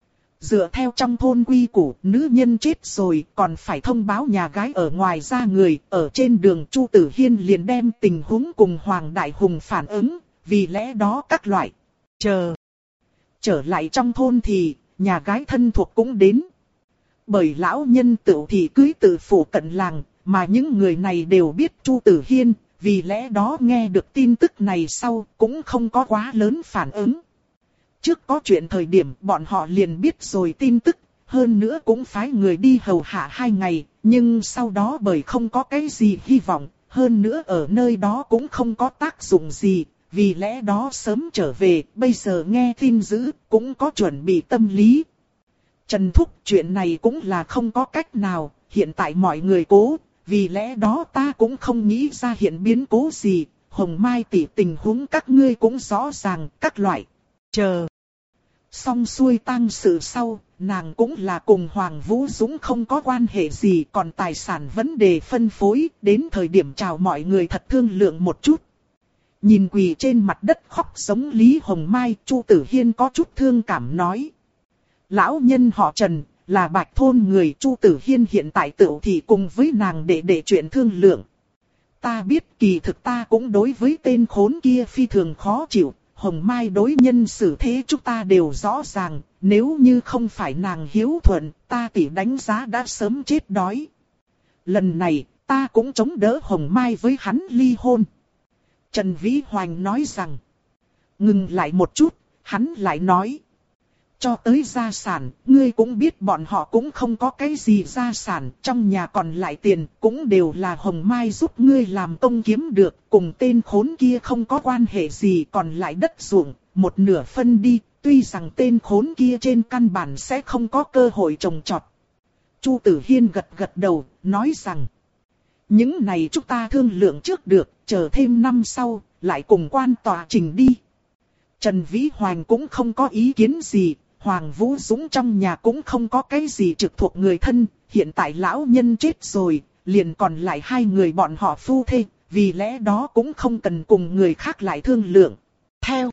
Dựa theo trong thôn quy củ, nữ nhân chết rồi còn phải thông báo nhà gái ở ngoài ra người. Ở trên đường Chu Tử Hiên liền đem tình huống cùng Hoàng Đại Hùng phản ứng, vì lẽ đó các loại. Chờ. Trở lại trong thôn thì, nhà gái thân thuộc cũng đến. Bởi lão nhân tựu thì cưới từ phủ cận làng, mà những người này đều biết Chu Tử Hiên, vì lẽ đó nghe được tin tức này sau cũng không có quá lớn phản ứng. Trước có chuyện thời điểm bọn họ liền biết rồi tin tức, hơn nữa cũng phái người đi hầu hạ hai ngày, nhưng sau đó bởi không có cái gì hy vọng, hơn nữa ở nơi đó cũng không có tác dụng gì, vì lẽ đó sớm trở về, bây giờ nghe tin dữ, cũng có chuẩn bị tâm lý. Trần Thúc, chuyện này cũng là không có cách nào, hiện tại mọi người cố, vì lẽ đó ta cũng không nghĩ ra hiện biến cố gì, Hồng Mai tỷ tình huống các ngươi cũng rõ ràng, các loại. Chờ. Xong xuôi tang sự sau, nàng cũng là cùng Hoàng Vũ Dũng không có quan hệ gì, còn tài sản vấn đề phân phối, đến thời điểm chào mọi người thật thương lượng một chút. Nhìn quỳ trên mặt đất khóc giống Lý Hồng Mai, Chu Tử Hiên có chút thương cảm nói. Lão nhân họ Trần, là Bạch thôn người. Chu Tử Hiên hiện tại tựu thì cùng với nàng để để chuyện thương lượng. Ta biết kỳ thực ta cũng đối với tên khốn kia phi thường khó chịu. Hồng Mai đối nhân xử thế chúng ta đều rõ ràng, nếu như không phải nàng hiếu thuận, ta tỷ đánh giá đã sớm chết đói. Lần này, ta cũng chống đỡ Hồng Mai với hắn ly hôn. Trần Vĩ Hoành nói rằng, ngừng lại một chút, hắn lại nói. Cho tới gia sản, ngươi cũng biết bọn họ cũng không có cái gì gia sản, trong nhà còn lại tiền cũng đều là Hồng Mai giúp ngươi làm công kiếm được, cùng tên khốn kia không có quan hệ gì, còn lại đất ruộng, một nửa phân đi, tuy rằng tên khốn kia trên căn bản sẽ không có cơ hội trồng trọt. Chu Tử Hiên gật gật đầu, nói rằng, những này chúng ta thương lượng trước được, chờ thêm năm sau, lại cùng quan tòa trình đi. Trần Vĩ Hoành cũng không có ý kiến gì. Hoàng Vũ Dũng trong nhà cũng không có cái gì trực thuộc người thân, hiện tại lão nhân chết rồi, liền còn lại hai người bọn họ phu thê, vì lẽ đó cũng không cần cùng người khác lại thương lượng. Theo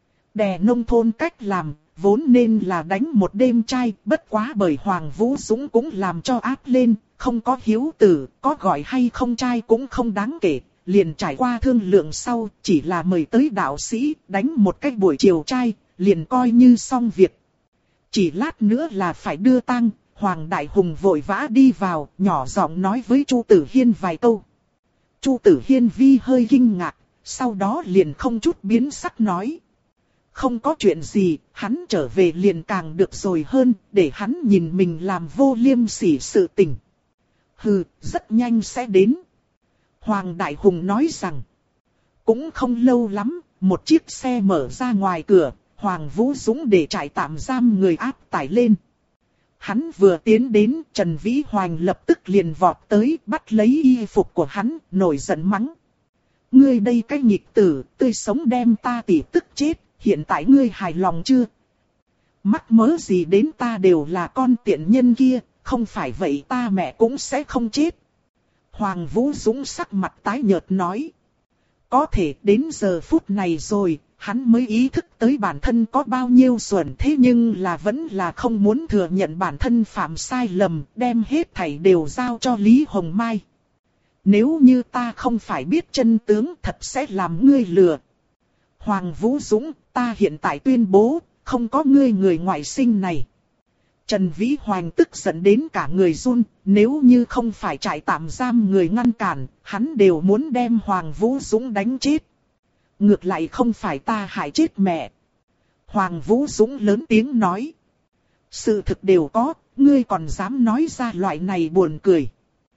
đè nông thôn cách làm, vốn nên là đánh một đêm trai, bất quá bởi Hoàng Vũ Dũng cũng làm cho áp lên, không có hiếu tử, có gọi hay không trai cũng không đáng kể, liền trải qua thương lượng sau, chỉ là mời tới đạo sĩ, đánh một cách buổi chiều trai, liền coi như xong việc. Chỉ lát nữa là phải đưa tang, Hoàng Đại Hùng vội vã đi vào, nhỏ giọng nói với Chu Tử Hiên vài câu. Chu Tử Hiên vi hơi kinh ngạc, sau đó liền không chút biến sắc nói. Không có chuyện gì, hắn trở về liền càng được rồi hơn, để hắn nhìn mình làm vô liêm sỉ sự tình. Hừ, rất nhanh sẽ đến. Hoàng Đại Hùng nói rằng, cũng không lâu lắm, một chiếc xe mở ra ngoài cửa. Hoàng Vũ Dũng để trại tạm giam người áp tải lên. Hắn vừa tiến đến, Trần Vĩ Hoành lập tức liền vọt tới, bắt lấy y phục của hắn, nổi giận mắng. Ngươi đây cái nghịch tử, tươi sống đem ta tỉ tức chết, hiện tại ngươi hài lòng chưa? Mắc mớ gì đến ta đều là con tiện nhân kia, không phải vậy ta mẹ cũng sẽ không chết. Hoàng Vũ Dũng sắc mặt tái nhợt nói. Có thể đến giờ phút này rồi, hắn mới ý thức tới bản thân có bao nhiêu xuẩn, thế nhưng là vẫn là không muốn thừa nhận bản thân phạm sai lầm, đem hết thảy đều giao cho Lý Hồng Mai. Nếu như ta không phải biết chân tướng, thật sẽ làm ngươi lừa. Hoàng Vũ Dũng, ta hiện tại tuyên bố, không có ngươi người ngoại sinh này. Trần Vĩ Hoành tức giận đến cả người run, nếu như không phải trại tạm giam người ngăn cản, hắn đều muốn đem Hoàng Vũ Dũng đánh chết. Ngược lại không phải ta hại chết mẹ. Hoàng Vũ Dũng lớn tiếng nói. Sự thực đều có, ngươi còn dám nói ra loại này buồn cười.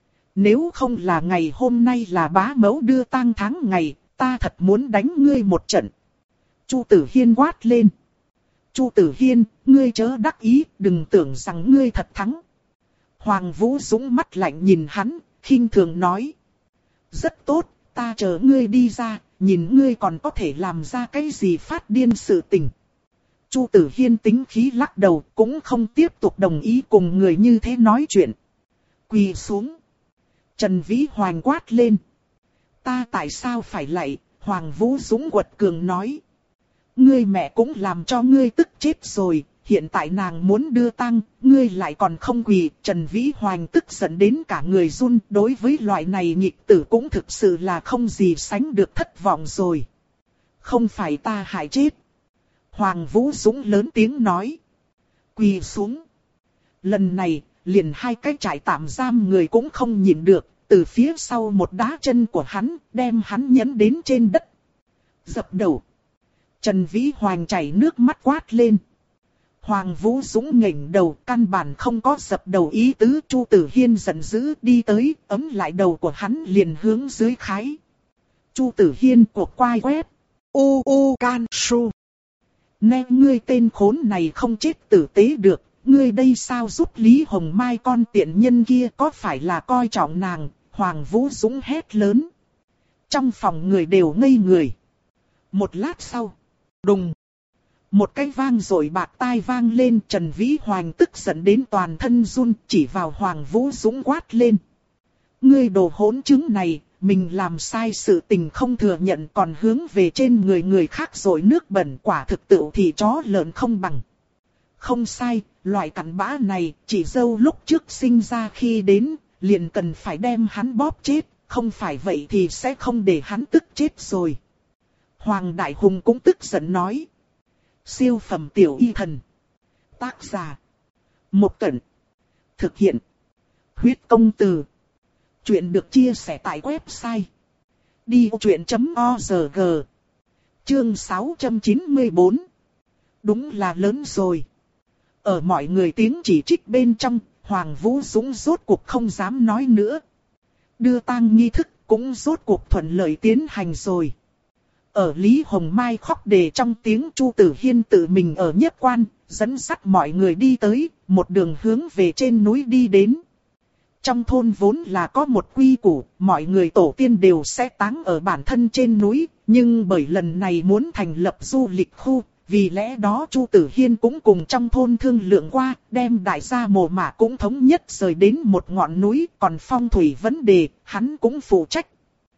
Nếu không là ngày hôm nay là bá mẫu đưa tang tháng ngày, ta thật muốn đánh ngươi một trận. Chu Tử Hiên quát lên. Chu Tử Hiên, ngươi chớ đắc ý, đừng tưởng rằng ngươi thật thắng. Hoàng Vũ Dũng mắt lạnh nhìn hắn, khinh thường nói. Rất tốt, ta chờ ngươi đi ra, nhìn ngươi còn có thể làm ra cái gì phát điên sự tình. Chu Tử Hiên tính khí lắc đầu, cũng không tiếp tục đồng ý cùng người như thế nói chuyện. Quỳ xuống. Trần Vĩ Hoành quát lên. Ta tại sao phải lạy? Hoàng Vũ Dũng quật cường nói. Ngươi mẹ cũng làm cho ngươi tức chết rồi, hiện tại nàng muốn đưa tang, ngươi lại còn không quỳ. Trần Vĩ Hoành tức giận đến cả người run, đối với loại này nghịch tử cũng thực sự là không gì sánh được thất vọng rồi. Không phải ta hại chết. Hoàng Vũ Dũng lớn tiếng nói. Quỳ xuống. Lần này, liền hai cái trại tạm giam người cũng không nhịn được, từ phía sau một đá chân của hắn, đem hắn nhấn đến trên đất. Dập đầu. Trần Vĩ Hoành chảy nước mắt quát lên. Hoàng Vũ Dũng nghển đầu, căn bản không có dập đầu ý tứ. Chu Tử Hiên giận dữ đi tới, ấm lại đầu của hắn liền hướng dưới khái. Chu Tử Hiên cuộc quay quét. U U Can Su. Nè ngươi tên khốn này không chết tử tế được, ngươi đây sao giúp Lý Hồng Mai con tiện nhân kia, có phải là coi trọng nàng? Hoàng Vũ Dũng hét lớn. Trong phòng người đều ngây người. Một lát sau, đùng. Một cái vang rồi bạt tai vang lên. Trần Vĩ Hoành tức giận đến toàn thân run, chỉ vào Hoàng Vũ Dũng quát lên. Ngươi đồ hỗn chứng này, mình làm sai sự tình không thừa nhận còn hướng về trên người người khác rồi nước bẩn, quả thực tự thì chó lợn không bằng. Không sai, loại cặn bã này chỉ dâu lúc trước sinh ra khi đến, liền cần phải đem hắn bóp chết, không phải vậy thì sẽ không để hắn tức chết rồi. Hoàng Đại Hùng cũng tức giận nói. Siêu phẩm tiểu y thần. Tác giả. Một Cẩn. Thực hiện. Huyết công từ. Chuyện được chia sẻ tại website. đi ô chuyện chấm org. Chương sáu trăm chín mươi bốn. Đúng là lớn rồi. Ở mọi người tiếng chỉ trích bên trong, Hoàng Vũ Dũng rốt cuộc không dám nói nữa. Đưa tang nghi thức cũng rốt cuộc thuận lợi tiến hành rồi. Ở Lý Hồng Mai khóc đề trong tiếng, Chu Tử Hiên tự mình ở nhất quan, dẫn dắt mọi người đi tới, một đường hướng về trên núi đi đến. Trong thôn vốn là có một quy củ, mọi người tổ tiên đều sẽ táng ở bản thân trên núi, nhưng bởi lần này muốn thành lập du lịch khu, vì lẽ đó Chu Tử Hiên cũng cùng trong thôn thương lượng qua, đem đại gia mồ mả cũng thống nhất rời đến một ngọn núi, còn phong thủy vấn đề, hắn cũng phụ trách.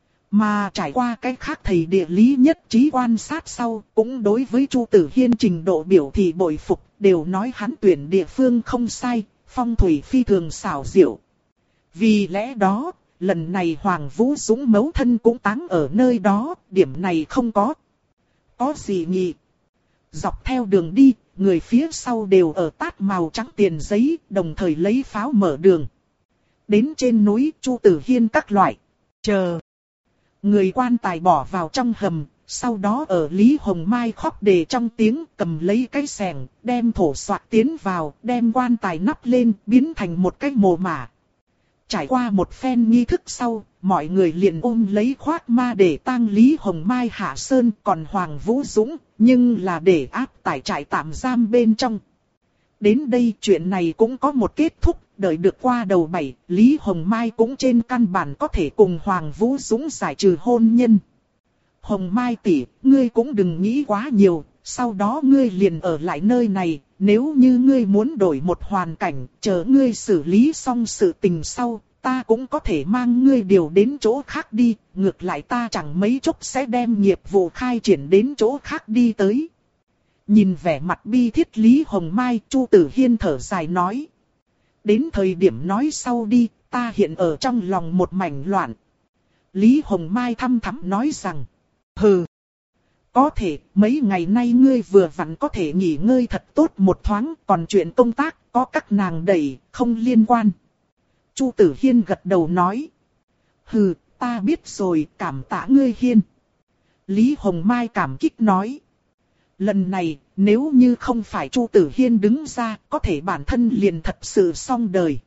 Mà trải qua cái khác thầy địa lý nhất trí quan sát sau, cũng đối với Chu Tử Hiên trình độ biểu thị bội phục, đều nói hắn tuyển địa phương không sai, phong thủy phi thường xảo diệu. Vì lẽ đó, lần này Hoàng Vũ Dũng mẫu thân cũng táng ở nơi đó, điểm này không có. Có gì nhỉ? Dọc theo đường đi, người phía sau đều ở tát màu trắng tiền giấy, đồng thời lấy pháo mở đường. Đến trên núi, Chu Tử Hiên các loại. Chờ. Người quan tài bỏ vào trong hầm, sau đó ở Lý Hồng Mai khóc đề trong tiếng cầm lấy cái xẻng, đem thổ soạt tiến vào, đem quan tài nắp lên, biến thành một cái mồ mả. Trải qua một phen nghi thức sau, mọi người liền ôm lấy khoác ma để tang Lý Hồng Mai hạ sơn, còn Hoàng Vũ Dũng, nhưng là để áp tại trại tạm giam bên trong. Đến đây chuyện này cũng có một kết thúc, đợi được qua đầu bảy, Lý Hồng Mai cũng trên căn bản có thể cùng Hoàng Vũ Dũng giải trừ hôn nhân. Hồng Mai tỷ, ngươi cũng đừng nghĩ quá nhiều, sau đó ngươi liền ở lại nơi này, nếu như ngươi muốn đổi một hoàn cảnh, chờ ngươi xử lý xong sự tình sau, ta cũng có thể mang ngươi điều đến chỗ khác đi, ngược lại ta chẳng mấy chốc sẽ đem nghiệp vụ khai triển đến chỗ khác đi tới. Nhìn vẻ mặt bi thiết Lý Hồng Mai, Chu Tử Hiên thở dài nói. Đến thời điểm nói sau đi, ta hiện ở trong lòng một mảnh loạn. Lý Hồng Mai thăm thắm nói rằng, hừ, có thể, mấy ngày nay ngươi vừa vặn có thể nghỉ ngơi thật tốt một thoáng, còn chuyện công tác, có các nàng đẩy, không liên quan. Chu Tử Hiên gật đầu nói, hừ, ta biết rồi, cảm tạ ngươi Hiên. Lý Hồng Mai cảm kích nói, Lần này, nếu như không phải Chu Tử Hiên đứng ra, có thể bản thân liền thật sự xong đời.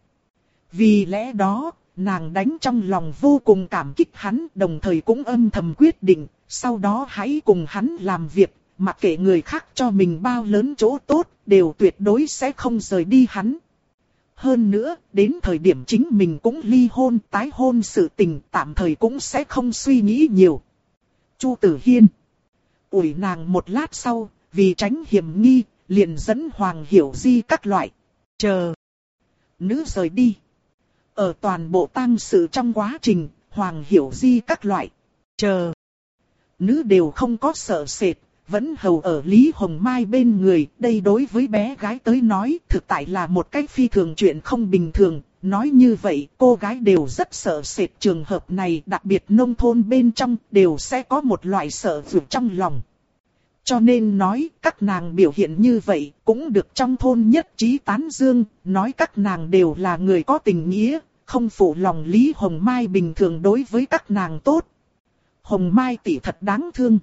Vì lẽ đó, nàng đánh trong lòng vô cùng cảm kích hắn, đồng thời cũng âm thầm quyết định, sau đó hãy cùng hắn làm việc, mặc kệ người khác cho mình bao lớn chỗ tốt, đều tuyệt đối sẽ không rời đi hắn. Hơn nữa, đến thời điểm chính mình cũng ly hôn, tái hôn sự tình, tạm thời cũng sẽ không suy nghĩ nhiều. Chu Tử Hiên ủi nàng một lát sau, vì tránh hiểm nghi, liền dẫn Hoàng Hiểu Di các loại. Chờ nữ rời đi. Ở toàn bộ tang sự trong quá trình, Hoàng Hiểu Di các loại. Chờ nữ đều không có sợ sệt, vẫn hầu ở Lý Hồng Mai bên người. Đây đối với bé gái tới nói, thực tại là một cách phi thường chuyện không bình thường. Nói như vậy, cô gái đều rất sợ sệt, trường hợp này, đặc biệt nông thôn bên trong, đều sẽ có một loại sợ vượt trong lòng. Cho nên nói, các nàng biểu hiện như vậy, cũng được trong thôn nhất trí tán dương, nói các nàng đều là người có tình nghĩa, không phụ lòng Lý Hồng Mai bình thường đối với các nàng tốt. Hồng Mai tỷ thật đáng thương.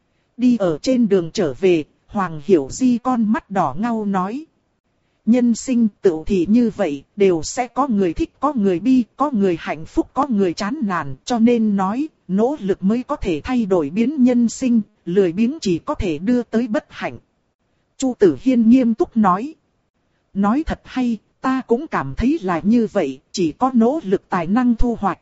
Đi ở trên đường trở về, Hoàng Hiểu Di con mắt đỏ ngao nói. Nhân sinh tự thì như vậy, đều sẽ có người thích, có người bi, có người hạnh phúc, có người chán nản. Cho nên nói, nỗ lực mới có thể thay đổi biến nhân sinh, lười biếng chỉ có thể đưa tới bất hạnh. Chu Tử Hiên nghiêm túc nói. Nói thật hay, ta cũng cảm thấy là như vậy, chỉ có nỗ lực tài năng thu hoạch.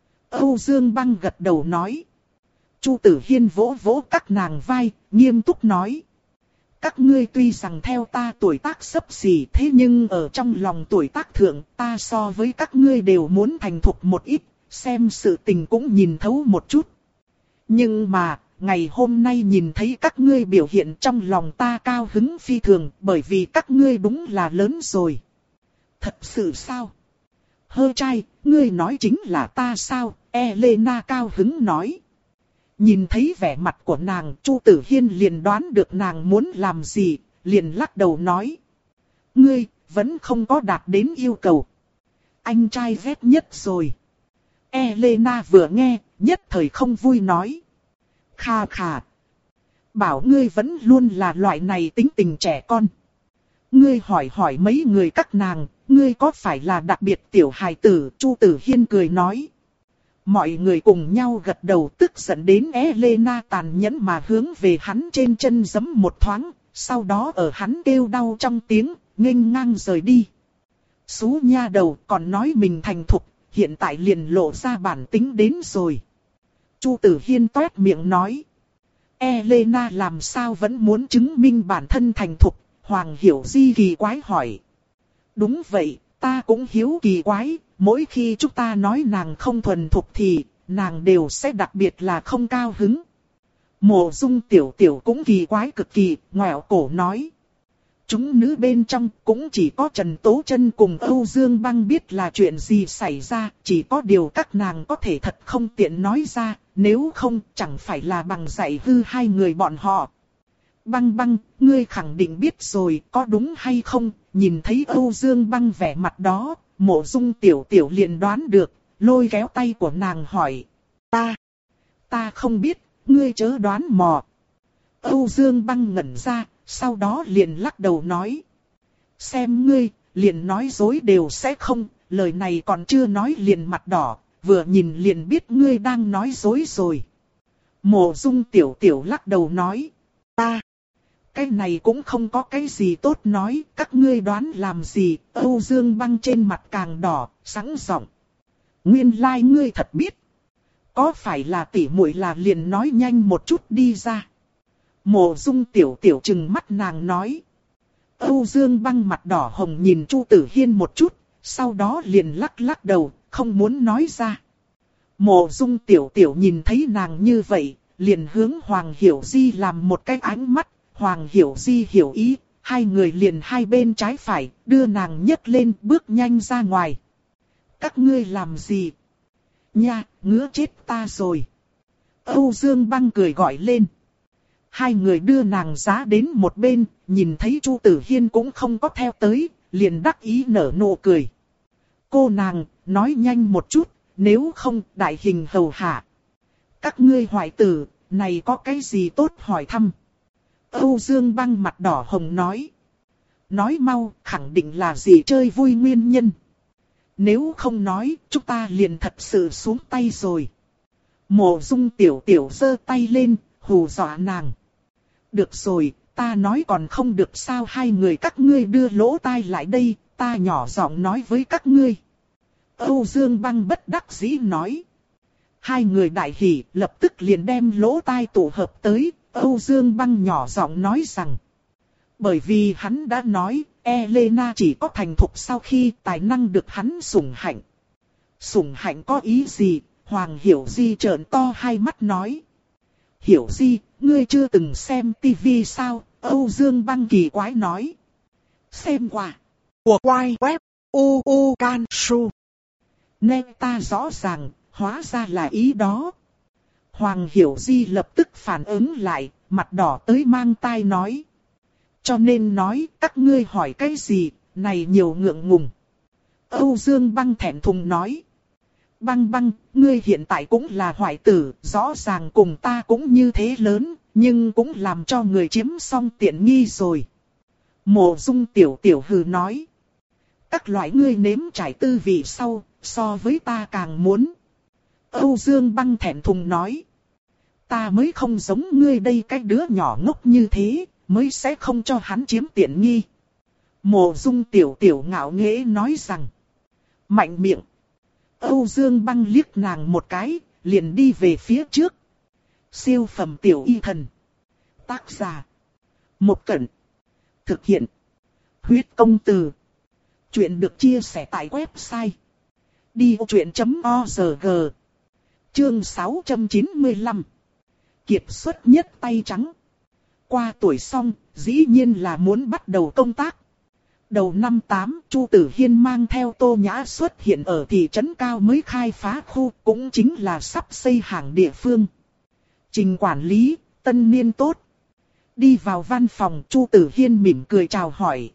Âu Dương Băng gật đầu nói. Chu Tử Hiên vỗ vỗ các nàng vai, nghiêm túc nói. Các ngươi tuy rằng theo ta tuổi tác xấp xỉ, thế nhưng ở trong lòng tuổi tác thượng, ta so với các ngươi đều muốn thành thục một ít, xem sự tình cũng nhìn thấu một chút. Nhưng mà, ngày hôm nay nhìn thấy các ngươi biểu hiện trong lòng ta cao hứng phi thường, bởi vì các ngươi đúng là lớn rồi. Thật sự sao? Hơ trai, ngươi nói chính là ta sao? Elena cao hứng nói. Nhìn thấy vẻ mặt của nàng, Chu Tử Hiên liền đoán được nàng muốn làm gì, liền lắc đầu nói. Ngươi, vẫn không có đạt đến yêu cầu. Anh trai ghét nhất rồi. Elena vừa nghe, nhất thời không vui nói. Kha kha. Bảo ngươi vẫn luôn là loại này tính tình trẻ con. Ngươi hỏi hỏi mấy người các nàng, ngươi có phải là đặc biệt tiểu hài tử? Chu Tử Hiên cười nói. Mọi người cùng nhau gật đầu, tức giận đến Elena tàn nhẫn mà hướng về hắn trên chân giẫm một thoáng, sau đó ở hắn kêu đau trong tiếng, nghênh ngang rời đi. Xú nha đầu còn nói mình thành thục, hiện tại liền lộ ra bản tính đến rồi. Chu Tử Hiên toét miệng nói. Elena làm sao vẫn muốn chứng minh bản thân thành thục? Hoàng Hiểu Di kỳ quái hỏi. Đúng vậy, ta cũng hiếu kỳ quái. Mỗi khi chúng ta nói nàng không thuần thục thì, nàng đều sẽ đặc biệt là không cao hứng. Mộ Dung Tiểu Tiểu cũng kỳ quái cực kỳ, ngoẹo cổ nói. Chúng nữ bên trong cũng chỉ có Trần Tố Chân cùng Âu Dương Băng biết là chuyện gì xảy ra, chỉ có điều các nàng có thể thật không tiện nói ra, nếu không chẳng phải là bằng dạy hư hai người bọn họ. Băng Băng, ngươi khẳng định biết rồi, có đúng hay không? Nhìn thấy Âu Dương Băng vẻ mặt đó, Mộ Dung Tiểu Tiểu liền đoán được, lôi kéo tay của nàng hỏi. Ta, ta không biết, ngươi chớ đoán mò. Âu Dương Băng ngẩn ra, sau đó liền lắc đầu nói. Xem ngươi, liền nói dối đều sẽ không, lời này còn chưa nói liền mặt đỏ, vừa nhìn liền biết ngươi đang nói dối rồi. Mộ Dung Tiểu Tiểu lắc đầu nói. Ta, cái này cũng không có cái gì tốt nói, các ngươi đoán làm gì? Âu Dương Băng trên mặt càng đỏ, sẵn giọng. Nguyên lai like ngươi thật biết. Có phải là tỉ muội là liền nói nhanh một chút đi ra. Mộ Dung Tiểu Tiểu trừng mắt nàng nói. Âu Dương Băng mặt đỏ hồng nhìn Chu Tử Hiên một chút, sau đó liền lắc lắc đầu, không muốn nói ra. Mộ Dung Tiểu Tiểu nhìn thấy nàng như vậy, liền hướng Hoàng Hiểu Di làm một cái ánh mắt. Hoàng Hiểu Di hiểu ý, hai người liền hai bên trái phải, đưa nàng nhấc lên bước nhanh ra ngoài. Các ngươi làm gì? Nha, ngứa chết ta rồi. Âu Dương Băng cười gọi lên. Hai người đưa nàng giá đến một bên, nhìn thấy Chu Tử Hiên cũng không có theo tới, liền đắc ý nở nụ cười. Cô nàng, nói nhanh một chút, nếu không đại hình hầu hạ. Các ngươi hoài tử, này có cái gì tốt hỏi thăm? Âu Dương Băng mặt đỏ hồng nói. Nói mau, khẳng định là gì chơi vui nguyên nhân. Nếu không nói, chúng ta liền thật sự xuống tay rồi. Mộ Dung tiểu tiểu giơ tay lên, hù dọa nàng. Được rồi, ta nói còn không được sao, hai người các ngươi đưa lỗ tai lại đây, ta nhỏ giọng nói với các ngươi. Âu Dương Băng bất đắc dĩ nói. Hai người đại hỉ, lập tức liền đem lỗ tai tụ hợp tới. Âu Dương Băng nhỏ giọng nói rằng. Bởi vì hắn đã nói, Elena chỉ có thành thục sau khi tài năng được hắn sủng hạnh. Sủng hạnh có ý gì? Hoàng Hiểu Di trợn to hai mắt nói. Hiểu Di, ngươi chưa từng xem tivi sao? Âu Dương Băng kỳ quái nói. Xem qua. Của quay web u u can su. Nên ta rõ ràng, hóa ra là ý đó. Hoàng Hiểu Di lập tức phản ứng lại, mặt đỏ tới mang tai nói. Cho nên nói, các ngươi hỏi cái gì, này nhiều ngượng ngùng. Âu Dương Băng thẹn thùng nói. Băng Băng, ngươi hiện tại cũng là hoại tử, rõ ràng cùng ta cũng như thế lớn, nhưng cũng làm cho người chiếm xong tiện nghi rồi. Mộ Dung tiểu tiểu hừ nói. Các loại ngươi nếm trải tư vị sau, so với ta càng muốn. Âu Dương Băng thẹn thùng nói. Ta mới không giống ngươi đây, cái đứa nhỏ ngốc như thế, mới sẽ không cho hắn chiếm tiện nghi. Mộ Dung tiểu tiểu ngạo nghễ nói rằng. Mạnh miệng. Âu Dương Băng liếc nàng một cái, liền đi về phía trước. Siêu phẩm tiểu y thần. Tác giả. Một Cẩn. Thực hiện. Huyết công từ. Chuyện được chia sẻ tại website. đi vô chuyện chấm org. Chương sáu trăm chín mươi lăm. Kiệt xuất nhất tay trắng. Qua tuổi xong, dĩ nhiên là muốn bắt đầu công tác. Đầu năm tám, Chu Tử Hiên mang theo Tô Nhã xuất hiện ở thị trấn cao mới khai phá khu, cũng chính là sắp xây hàng địa phương. Trình quản lý, tân niên tốt. Đi vào văn phòng, Chu Tử Hiên mỉm cười chào hỏi.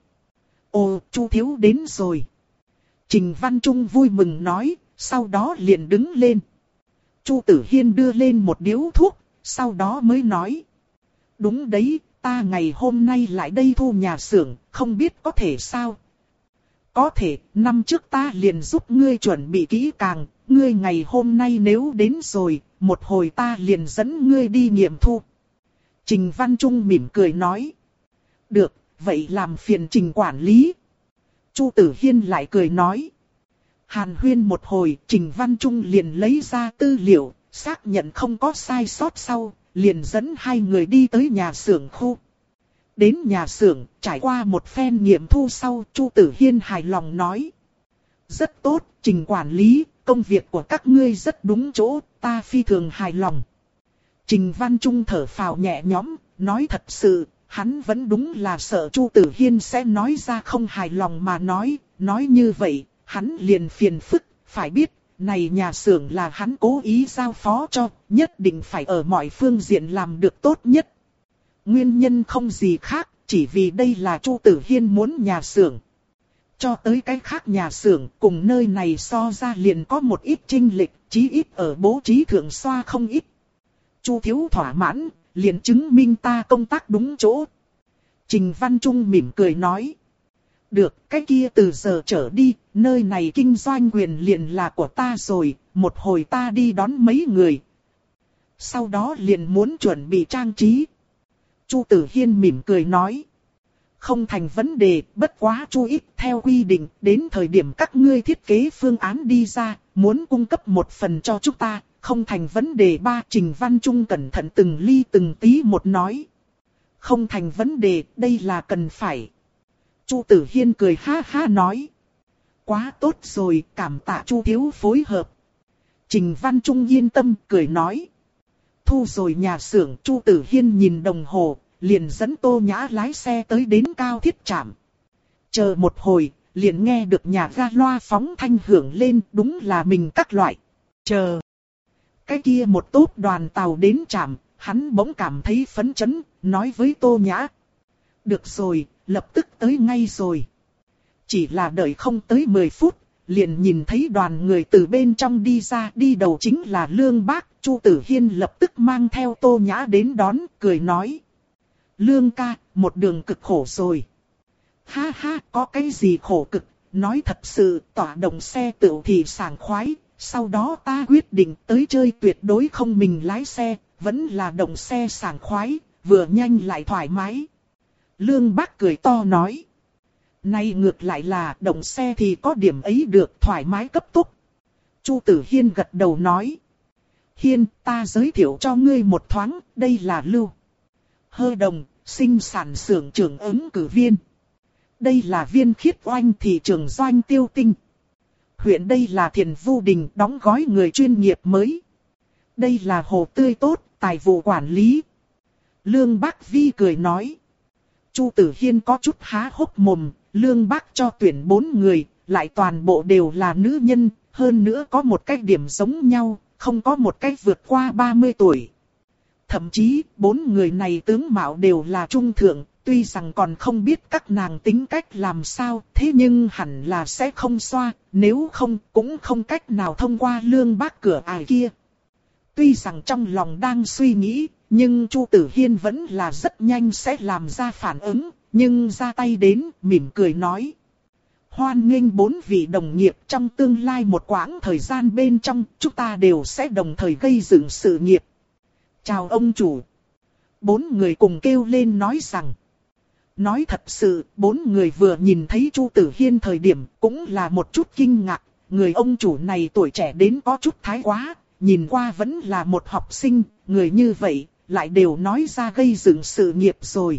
Ồ, Chu thiếu đến rồi. Trình Văn Trung vui mừng nói, sau đó liền đứng lên. Chu Tử Hiên đưa lên một điếu thuốc, sau đó mới nói. Đúng đấy, ta ngày hôm nay lại đây thu nhà xưởng, không biết có thể sao? Có thể, năm trước ta liền giúp ngươi chuẩn bị kỹ càng, ngươi ngày hôm nay nếu đến rồi, một hồi ta liền dẫn ngươi đi nghiệm thu. Trình Văn Trung mỉm cười nói. Được, vậy làm phiền Trình quản lý. Chu Tử Hiên lại cười nói. Hàn huyên một hồi, Trình Văn Trung liền lấy ra tư liệu, xác nhận không có sai sót sau, liền dẫn hai người đi tới nhà xưởng khu. Đến nhà xưởng, trải qua một phen nghiệm thu sau, Chu Tử Hiên hài lòng nói. Rất tốt, Trình quản lý, công việc của các ngươi rất đúng chỗ, ta phi thường hài lòng. Trình Văn Trung thở phào nhẹ nhõm, nói thật sự, hắn vẫn đúng là sợ Chu Tử Hiên sẽ nói ra không hài lòng mà nói, nói như vậy, hắn liền phiền phức, phải biết, này nhà xưởng là hắn cố ý giao phó cho, nhất định phải ở mọi phương diện làm được tốt nhất. Nguyên nhân không gì khác, chỉ vì đây là Chu Tử Hiên muốn nhà xưởng. Cho tới cái khác nhà xưởng cùng nơi này so ra liền có một ít chênh lệch, chí ít ở bố trí thượng xoa không ít. Chu thiếu thỏa mãn, liền chứng minh ta công tác đúng chỗ. Trình Văn Trung mỉm cười nói. Được, cái kia từ giờ trở đi, nơi này kinh doanh quyền liền là của ta rồi, một hồi ta đi đón mấy người. Sau đó liền muốn chuẩn bị trang trí. Chu Tử Hiên mỉm cười nói. Không thành vấn đề, bất quá chú ý theo quy định, đến thời điểm các ngươi thiết kế phương án đi ra, muốn cung cấp một phần cho chúng ta, không thành vấn đề. Ba Trình Văn Trung cẩn thận từng ly từng tí một nói. Không thành vấn đề, đây là cần phải. Chu Tử Hiên cười ha ha nói. Quá tốt rồi, cảm tạ Chu thiếu phối hợp. Trình Văn Trung yên tâm, cười nói. Thu rồi nhà xưởng, Chu Tử Hiên nhìn đồng hồ, liền dẫn Tô Nhã lái xe tới đến cao thiết trạm. Chờ một hồi, liền nghe được nhà ga loa phóng thanh hưởng lên, đúng là mình các loại. Chờ. Cái kia một tốp đoàn tàu đến trạm, hắn bỗng cảm thấy phấn chấn, nói với Tô Nhã. Được rồi, lập tức tới ngay rồi. Chỉ là đợi không tới mười phút, liền nhìn thấy đoàn người từ bên trong đi ra, đi đầu chính là Lương Bác. Chu Tử Hiên lập tức mang theo Tô Nhã đến đón, cười nói. Lương ca, một đường cực khổ rồi. Ha ha, có cái gì khổ cực, nói thật sự, tỏa động xe tựu thì sảng khoái, sau đó ta quyết định tới chơi tuyệt đối không mình lái xe, vẫn là động xe sảng khoái, vừa nhanh lại thoải mái. Lương Bác cười to nói. Nay ngược lại là động xe thì có điểm ấy được thoải mái cấp tốc. Chu Tử Hiên gật đầu nói. Hiên, ta giới thiệu cho ngươi một thoáng, đây là Lưu Hơ Đồng, sinh sản xưởng trưởng ứng cử viên. Đây là Viên Khiết Oanh thị trường Doanh Tiêu Tinh. Huyện đây là Thiền Vu Đình đóng gói người chuyên nghiệp mới. Đây là Hồ Tươi Tốt, tài vụ quản lý. Lương Bác Vi cười nói. Chu Tử Hiên có chút há hốc mồm, Lương Bác cho tuyển bốn người, lại toàn bộ đều là nữ nhân, hơn nữa có một cái điểm giống nhau, không có một cái vượt qua ba mươi tuổi. Thậm chí, bốn người này tướng mạo đều là trung thượng, tuy rằng còn không biết các nàng tính cách làm sao, thế nhưng hẳn là sẽ không xoa, nếu không cũng không cách nào thông qua Lương Bác cửa ải kia. Tuy rằng trong lòng đang suy nghĩ, nhưng Chu Tử Hiên vẫn là rất nhanh sẽ làm ra phản ứng, nhưng ra tay đến, mỉm cười nói. Hoan nghênh bốn vị đồng nghiệp trong tương lai một quãng thời gian bên trong, chúng ta đều sẽ đồng thời gây dựng sự nghiệp. Chào ông chủ. Bốn người cùng kêu lên nói rằng. Nói thật sự, bốn người vừa nhìn thấy Chu Tử Hiên thời điểm cũng là một chút kinh ngạc. Người ông chủ này tuổi trẻ đến có chút thái quá, nhìn qua vẫn là một học sinh, người như vậy, lại đều nói ra gây dựng sự nghiệp rồi.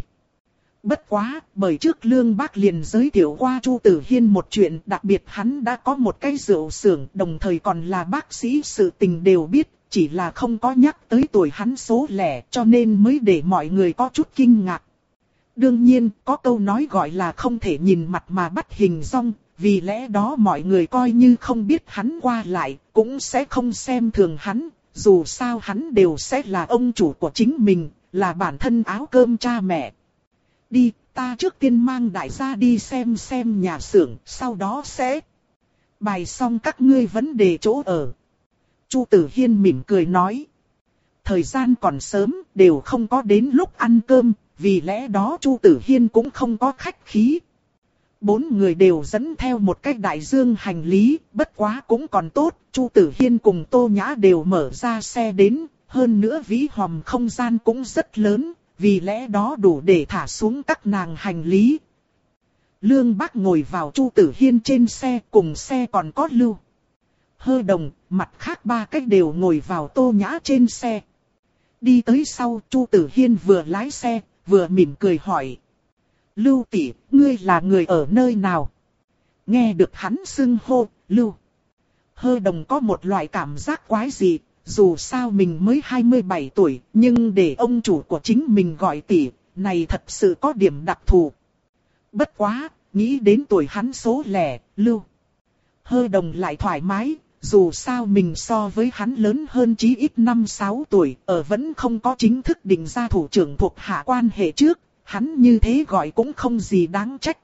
Bất quá, bởi trước Lương Bác liền giới thiệu qua Chu Tử Hiên một chuyện, đặc biệt hắn đã có một cái rượu xưởng, đồng thời còn là bác sĩ, sự tình đều biết, chỉ là không có nhắc tới tuổi hắn số lẻ, cho nên mới để mọi người có chút kinh ngạc. Đương nhiên, có câu nói gọi là không thể nhìn mặt mà bắt hình dong, vì lẽ đó mọi người coi như không biết hắn qua lại, cũng sẽ không xem thường hắn, dù sao hắn đều sẽ là ông chủ của chính mình, là bản thân áo cơm cha mẹ. Đi, ta trước tiên mang đại gia đi xem xem nhà xưởng, sau đó sẽ bài xong các ngươi vấn đề chỗ ở. Chu Tử Hiên mỉm cười nói. Thời gian còn sớm, đều không có đến lúc ăn cơm, vì lẽ đó Chu Tử Hiên cũng không có khách khí. Bốn người đều dẫn theo một cái đại dương hành lý, bất quá cũng còn tốt, Chu Tử Hiên cùng Tô Nhã đều mở ra xe đến, hơn nữa ví hòm không gian cũng rất lớn, vì lẽ đó đủ để thả xuống các nàng hành lý. Lương Bác ngồi vào Chu Tử Hiên trên xe, cùng xe còn có Lưu Hơ Đồng, mặt khác ba cách đều ngồi vào Tô Nhã trên xe. Đi tới sau, Chu Tử Hiên vừa lái xe, vừa mỉm cười hỏi. Lưu tỷ, ngươi là người ở nơi nào? Nghe được hắn xưng hô, Lưu Hơ Đồng có một loại cảm giác quái dị, dù sao mình mới hai mươi bảy tuổi, nhưng để ông chủ của chính mình gọi tỷ, này thật sự có điểm đặc thù. Bất quá, nghĩ đến tuổi hắn số lẻ, Lưu Hơ Đồng lại thoải mái, dù sao mình so với hắn lớn hơn chí ít năm sáu tuổi, ở vẫn không có chính thức định ra thủ trưởng thuộc hạ quan hệ trước, hắn như thế gọi cũng không gì đáng trách.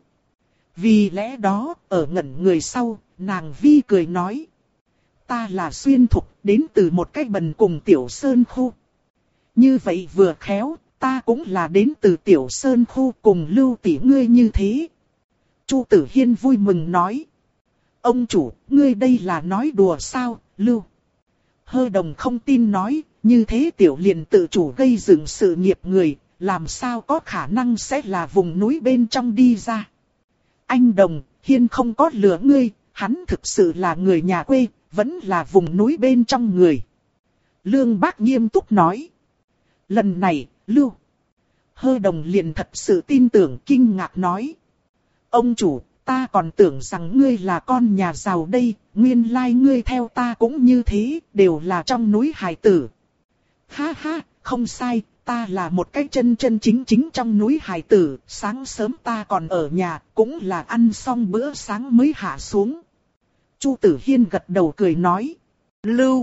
Vì lẽ đó, ở ngẩn người sau, nàng Vi cười nói. Ta là Xuyên Thục, đến từ một cái bần cùng Tiểu Sơn Khu. Như vậy vừa khéo, ta cũng là đến từ Tiểu Sơn Khu cùng Lưu tỷ ngươi như thế. Chu Tử Hiên vui mừng nói. Ông chủ, ngươi đây là nói đùa sao, Lưu Hơ Đồng không tin nói, như thế tiểu liền tự chủ gây dựng sự nghiệp người, làm sao có khả năng sẽ là vùng núi bên trong đi ra. Anh Đồng, Hiên không có lừa ngươi, hắn thực sự là người nhà quê, vẫn là vùng núi bên trong người. Lương Bác nghiêm túc nói. Lần này, Lưu Hơ Đồng liền thật sự tin tưởng kinh ngạc nói. Ông chủ, ta còn tưởng rằng ngươi là con nhà giàu đây, nguyên lai ngươi theo ta cũng như thế, đều là trong núi hải tử. Ha ha, không sai, ta là một cái chân chân chính chính trong núi hải tử, sáng sớm ta còn ở nhà, cũng là ăn xong bữa sáng mới hạ xuống. Chu Tử Hiên gật đầu cười nói. Lưu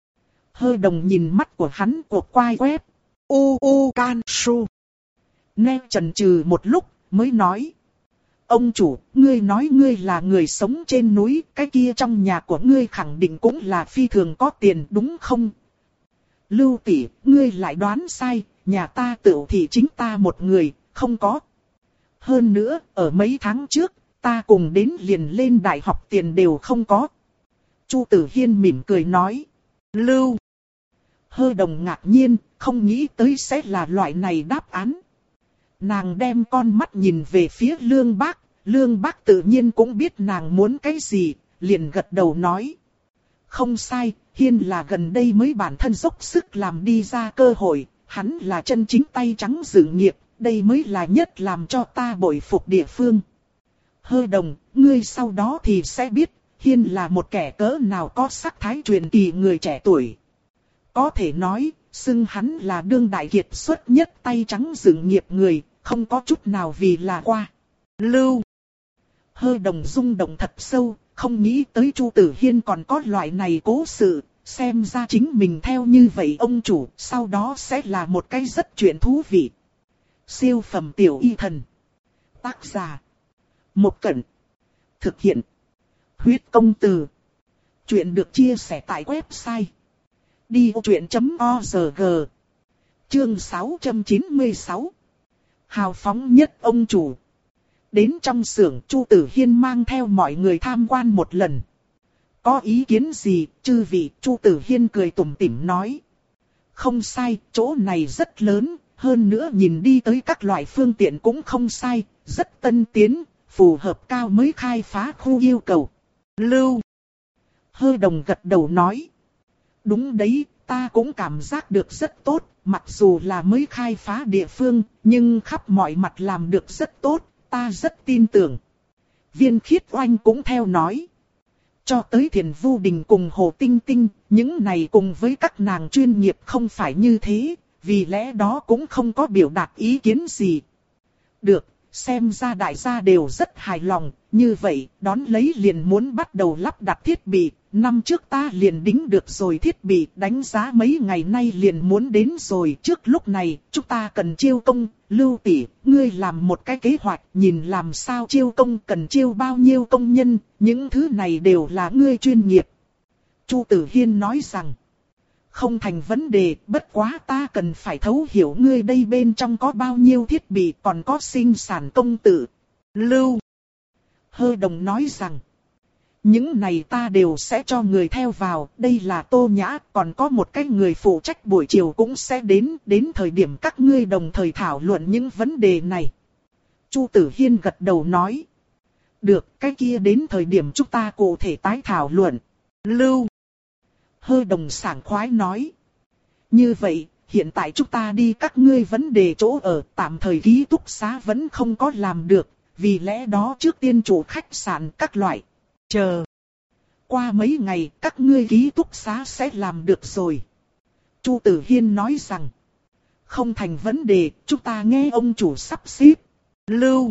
Hơ Đồng nhìn mắt của hắn cuộc quay quét. U u can su. Nghe chần chừ một lúc, mới nói. Ông chủ, ngươi nói ngươi là người sống trên núi, cái kia trong nhà của ngươi khẳng định cũng là phi thường có tiền đúng không? Lưu tỷ, ngươi lại đoán sai, nhà ta tựu thì chính ta một người, không có. Hơn nữa, ở mấy tháng trước, ta cùng đến liền lên đại học tiền đều không có. Chu Tử Hiên mỉm cười nói. Lưu. Hơ Đồng ngạc nhiên, không nghĩ tới sẽ là loại này đáp án. Nàng đem con mắt nhìn về phía Lương Bác, Lương Bác tự nhiên cũng biết nàng muốn cái gì, liền gật đầu nói. Không sai, Hiên là gần đây mới bản thân dốc sức làm đi ra cơ hội, hắn là chân chính tay trắng dự nghiệp, đây mới là nhất làm cho ta bội phục địa phương. Hơ Đồng, ngươi sau đó thì sẽ biết, Hiên là một kẻ cỡ nào có sắc thái truyền kỳ người trẻ tuổi. Có thể nói, xưng hắn là đương đại kiệt xuất nhất tay trắng dự nghiệp người, không có chút nào vì là qua. Lưu. Hơ Đồng rung động thật sâu, không nghĩ tới Chu Tử Hiên còn có loại này cố sự, xem ra chính mình theo như vậy ông chủ, sau đó sẽ là một cái rất chuyện thú vị. Siêu phẩm tiểu y thần. Tác giả. Một Cẩn. Thực hiện. Huyết công từ. Chuyện được chia sẻ tại website đi vô chuyện chấm org. Chương sáu trăm chín mươi sáu. Hào phóng nhất ông chủ. Đến trong xưởng, Chu Tử Hiên mang theo mọi người tham quan một lần. Có ý kiến gì, chư vị? Chu Tử Hiên cười tủm tỉm nói. Không sai, chỗ này rất lớn, hơn nữa nhìn đi tới các loại phương tiện cũng không sai, rất tân tiến, phù hợp cao mới khai phá khu yêu cầu. Lưu. Hơ Đồng gật đầu nói. Đúng đấy, ta cũng cảm giác được rất tốt, mặc dù là mới khai phá địa phương, nhưng khắp mọi mặt làm được rất tốt, ta rất tin tưởng. Viên Khiết Oanh cũng theo nói. Cho tới Thiền Vu Đình cùng Hồ Tinh Tinh, những này cùng với các nàng chuyên nghiệp không phải như thế, vì lẽ đó cũng không có biểu đạt ý kiến gì. Được, xem ra đại gia đều rất hài lòng, như vậy đón lấy liền muốn bắt đầu lắp đặt thiết bị. Năm trước ta liền đính được rồi thiết bị, đánh giá mấy ngày nay liền muốn đến rồi. Trước lúc này, chúng ta cần chiêu công. Lưu tỷ, ngươi làm một cái kế hoạch, nhìn làm sao chiêu công, cần chiêu bao nhiêu công nhân, những thứ này đều là ngươi chuyên nghiệp. Chu Tử Hiên nói rằng, không thành vấn đề, bất quá ta cần phải thấu hiểu ngươi đây bên trong có bao nhiêu thiết bị, còn có sinh sản công tử. Lưu. Hơ Đồng nói rằng, những này ta đều sẽ cho người theo vào, đây là Tô Nhã, còn có một cái người phụ trách buổi chiều cũng sẽ đến, đến thời điểm các ngươi đồng thời thảo luận những vấn đề này. Chu Tử Hiên gật đầu nói. Được, cái kia đến thời điểm chúng ta cụ thể tái thảo luận. Lưu. Hơ Đồng sảng khoái nói. Như vậy, hiện tại chúng ta đi các ngươi vấn đề chỗ ở, tạm thời ký túc xá vẫn không có làm được, vì lẽ đó trước tiên chủ khách sạn các loại. Chờ. Qua mấy ngày các ngươi ký túc xá sẽ làm được rồi. Chu Tử Hiên nói rằng. Không thành vấn đề, chúng ta nghe ông chủ sắp xếp. Lưu.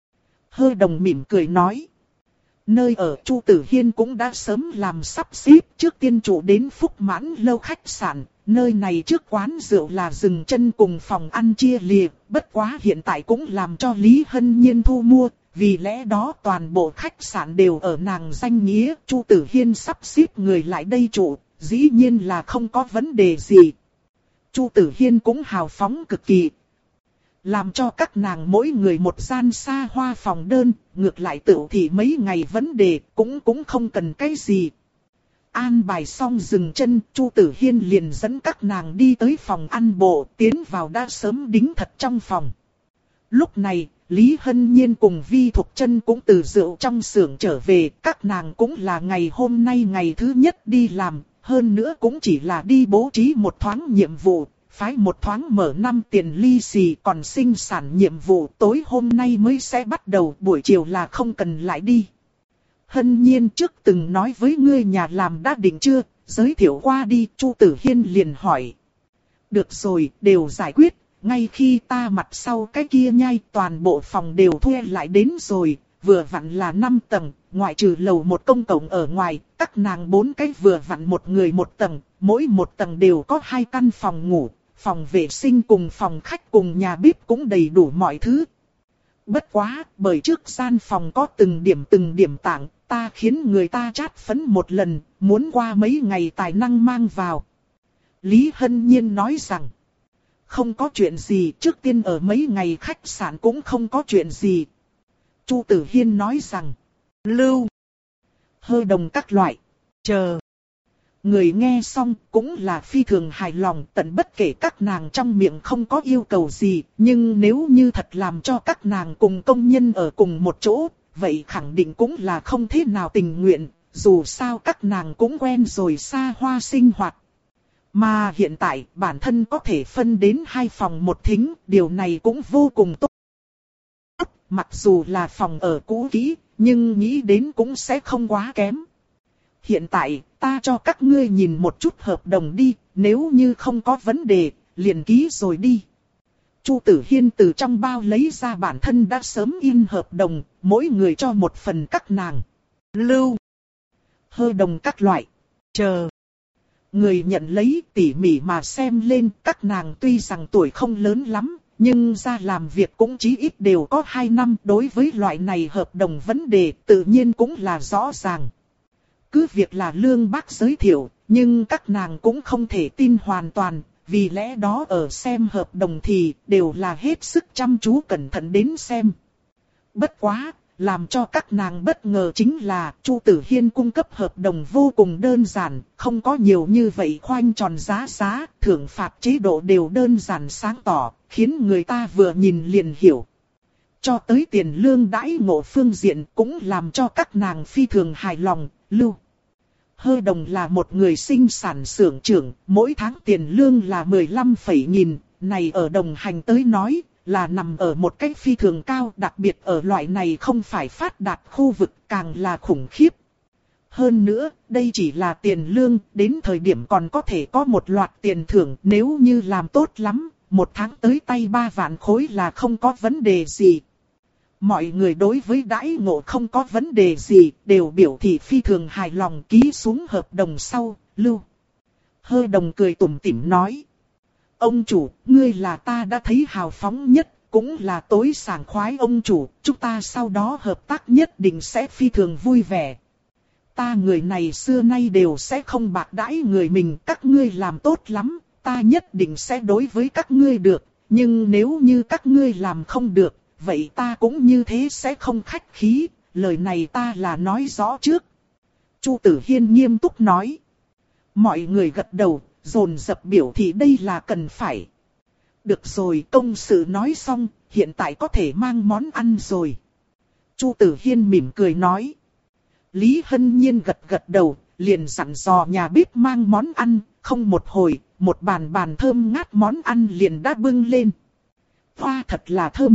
Hơ Đồng mỉm cười nói. Nơi ở Chu Tử Hiên cũng đã sớm làm sắp xếp, trước tiên chủ đến Phúc Mãn lâu khách sạn. Nơi này trước quán rượu là dừng chân cùng phòng ăn chia lìa, bất quá hiện tại cũng làm cho Lý Hân Nhiên thu mua. Vì lẽ đó toàn bộ khách sạn đều ở nàng danh nghĩa, Chu Tử Hiên sắp xếp người lại đây trụ, dĩ nhiên là không có vấn đề gì. Chu Tử Hiên cũng hào phóng cực kỳ. Làm cho các nàng mỗi người một gian xa hoa phòng đơn, ngược lại tự thì mấy ngày vấn đề cũng cũng không cần cái gì. An bài xong dừng chân, Chu Tử Hiên liền dẫn các nàng đi tới phòng ăn bộ, tiến vào đã sớm đính thật trong phòng. Lúc này, Lý Hân Nhiên cùng Vi Thục Trân cũng từ rượu trong xưởng trở về, các nàng cũng là ngày hôm nay ngày thứ nhất đi làm, hơn nữa cũng chỉ là đi bố trí một thoáng nhiệm vụ, phái một thoáng mở năm tiền ly xì, còn sinh sản nhiệm vụ tối hôm nay mới sẽ bắt đầu, buổi chiều là không cần lại đi. Hân Nhiên trước từng nói với ngươi nhà làm đã định chưa, giới thiệu qua đi, Chu Tử Hiên liền hỏi. Được rồi, đều giải quyết. Ngay khi ta mặt sau cái kia nhai toàn bộ phòng đều thuê lại đến rồi, vừa vặn là năm tầng, ngoại trừ lầu một công cộng ở ngoài, các nàng bốn cái vừa vặn một người một tầng, mỗi một tầng đều có hai căn phòng ngủ, phòng vệ sinh cùng phòng khách cùng nhà bếp cũng đầy đủ mọi thứ. Bất quá, bởi trước gian phòng có từng điểm từng điểm tảng, ta khiến người ta chát phấn một lần, muốn qua mấy ngày tài năng mang vào. Lý Hân Nhiên nói rằng, không có chuyện gì, trước tiên ở mấy ngày khách sạn cũng không có chuyện gì. Chu Tử Hiên nói rằng, lưu, hợp đồng các loại, chờ. Người nghe xong cũng là phi thường hài lòng, tận bất kể các nàng trong miệng không có yêu cầu gì, nhưng nếu như thật làm cho các nàng cùng công nhân ở cùng một chỗ, vậy khẳng định cũng là không thế nào tình nguyện, dù sao các nàng cũng quen rồi xa hoa sinh hoạt. Mà hiện tại bản thân có thể phân đến hai phòng một thính, điều này cũng vô cùng tốt. Mặc dù là phòng ở cũ kỹ, nhưng nghĩ đến cũng sẽ không quá kém. Hiện tại, ta cho các ngươi nhìn một chút hợp đồng đi, nếu như không có vấn đề, liền ký rồi đi. Chu Tử Hiên từ trong bao lấy ra bản thân đã sớm in hợp đồng, mỗi người cho một phần các nàng. Lưu, hợp đồng các loại, chờ. Người nhận lấy tỉ mỉ mà xem lên, các nàng tuy rằng tuổi không lớn lắm, nhưng ra làm việc cũng chí ít đều có hai năm. Đối với loại này hợp đồng vấn đề tự nhiên cũng là rõ ràng. Cứ việc là Lương Bác giới thiệu, nhưng các nàng cũng không thể tin hoàn toàn, vì lẽ đó ở xem hợp đồng thì đều là hết sức chăm chú cẩn thận đến xem. Bất quá, làm cho các nàng bất ngờ chính là Chu Tử Hiên cung cấp hợp đồng vô cùng đơn giản, không có nhiều như vậy khoanh tròn giá giá, thưởng phạt chế độ đều đơn giản sáng tỏ, khiến người ta vừa nhìn liền hiểu. Cho tới tiền lương đãi ngộ phương diện cũng làm cho các nàng phi thường hài lòng. Lưu Hơ Đồng là một người sinh sản xưởng trưởng, mỗi tháng tiền lương là mười lăm phẩy nghìn, này ở đồng hành tới nói, là nằm ở một cách phi thường cao, đặc biệt ở loại này không phải phát đạt khu vực càng là khủng khiếp. Hơn nữa, đây chỉ là tiền lương, đến thời điểm còn có thể có một loạt tiền thưởng, nếu như làm tốt lắm, một tháng tới tay ba vạn khối là không có vấn đề gì. Mọi người đối với đãi ngộ không có vấn đề gì, đều biểu thị phi thường hài lòng. Ký xuống hợp đồng sau, Lưu Hơ Đồng cười tủm tỉm nói. Ông chủ, ngươi là ta đã thấy hào phóng nhất, cũng là tối sảng khoái ông chủ, chúng ta sau đó hợp tác nhất định sẽ phi thường vui vẻ. Ta người này xưa nay đều sẽ không bạc đãi người mình, các ngươi làm tốt lắm, ta nhất định sẽ đối với các ngươi được, nhưng nếu như các ngươi làm không được, vậy ta cũng như thế sẽ không khách khí, lời này ta là nói rõ trước. Chu Tử Hiên nghiêm túc nói. Mọi người gật đầu, dồn dập biểu thị đây là cần phải. Được rồi, công sự nói xong, hiện tại có thể mang món ăn rồi. Chu Tử Hiên mỉm cười nói. Lý Hân Nhiên gật gật đầu, liền dặn dò nhà bếp mang món ăn, không một hồi, một bàn bàn thơm ngát món ăn liền đã bưng lên. Hoa thật là thơm.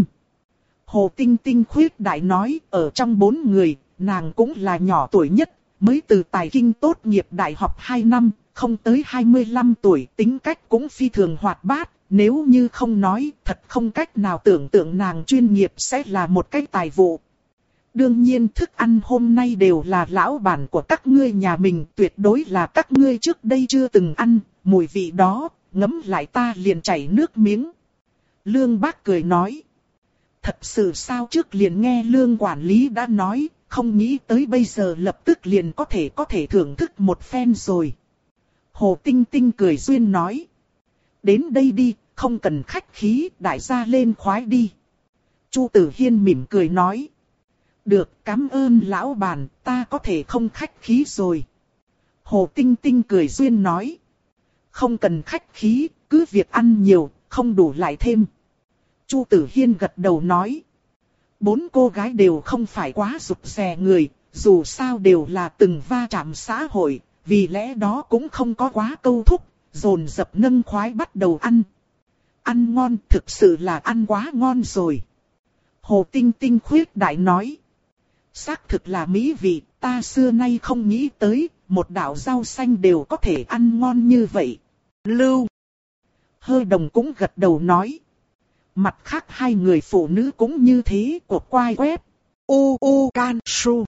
Hồ Tinh Tinh khuyết đại nói, ở trong bốn người, nàng cũng là nhỏ tuổi nhất, mới từ tài kinh tốt nghiệp đại học hai năm, không tới hai mươi lăm tuổi, tính cách cũng phi thường hoạt bát, nếu như không nói, thật không cách nào tưởng tượng nàng chuyên nghiệp sẽ là một cái tài vụ. Đương nhiên thức ăn hôm nay đều là lão bản của các ngươi nhà mình, tuyệt đối là các ngươi trước đây chưa từng ăn, mùi vị đó, ngấm lại ta liền chảy nước miếng. Lương Bác cười nói. Thật sự sao, trước liền nghe Lương quản lý đã nói, không nghĩ tới bây giờ lập tức liền có thể có thể thưởng thức một phen rồi. Hồ Tinh Tinh cười duyên nói. Đến đây đi, không cần khách khí, đại gia lên khoái đi. Chu Tử Hiên mỉm cười nói. Được, cảm ơn lão bản, ta có thể không khách khí rồi. Hồ Tinh Tinh cười duyên nói. Không cần khách khí, cứ việc ăn nhiều, không đủ lại thêm. Chu Tử Hiên gật đầu nói. Bốn cô gái đều không phải quá rụt rè người, dù sao đều là từng va chạm xã hội, vì lẽ đó cũng không có quá câu thúc, dồn dập nâng khoái bắt đầu ăn. Ăn ngon, thực sự là ăn quá ngon rồi. Hồ Tinh Tinh khuyết đại nói. Xác thực là mỹ vị, ta xưa nay không nghĩ tới, một đạo rau xanh đều có thể ăn ngon như vậy. Lưu Hơ Đồng cũng gật đầu nói. Mặt khác hai người phụ nữ cũng như thế, của quai quép. U U Can Su.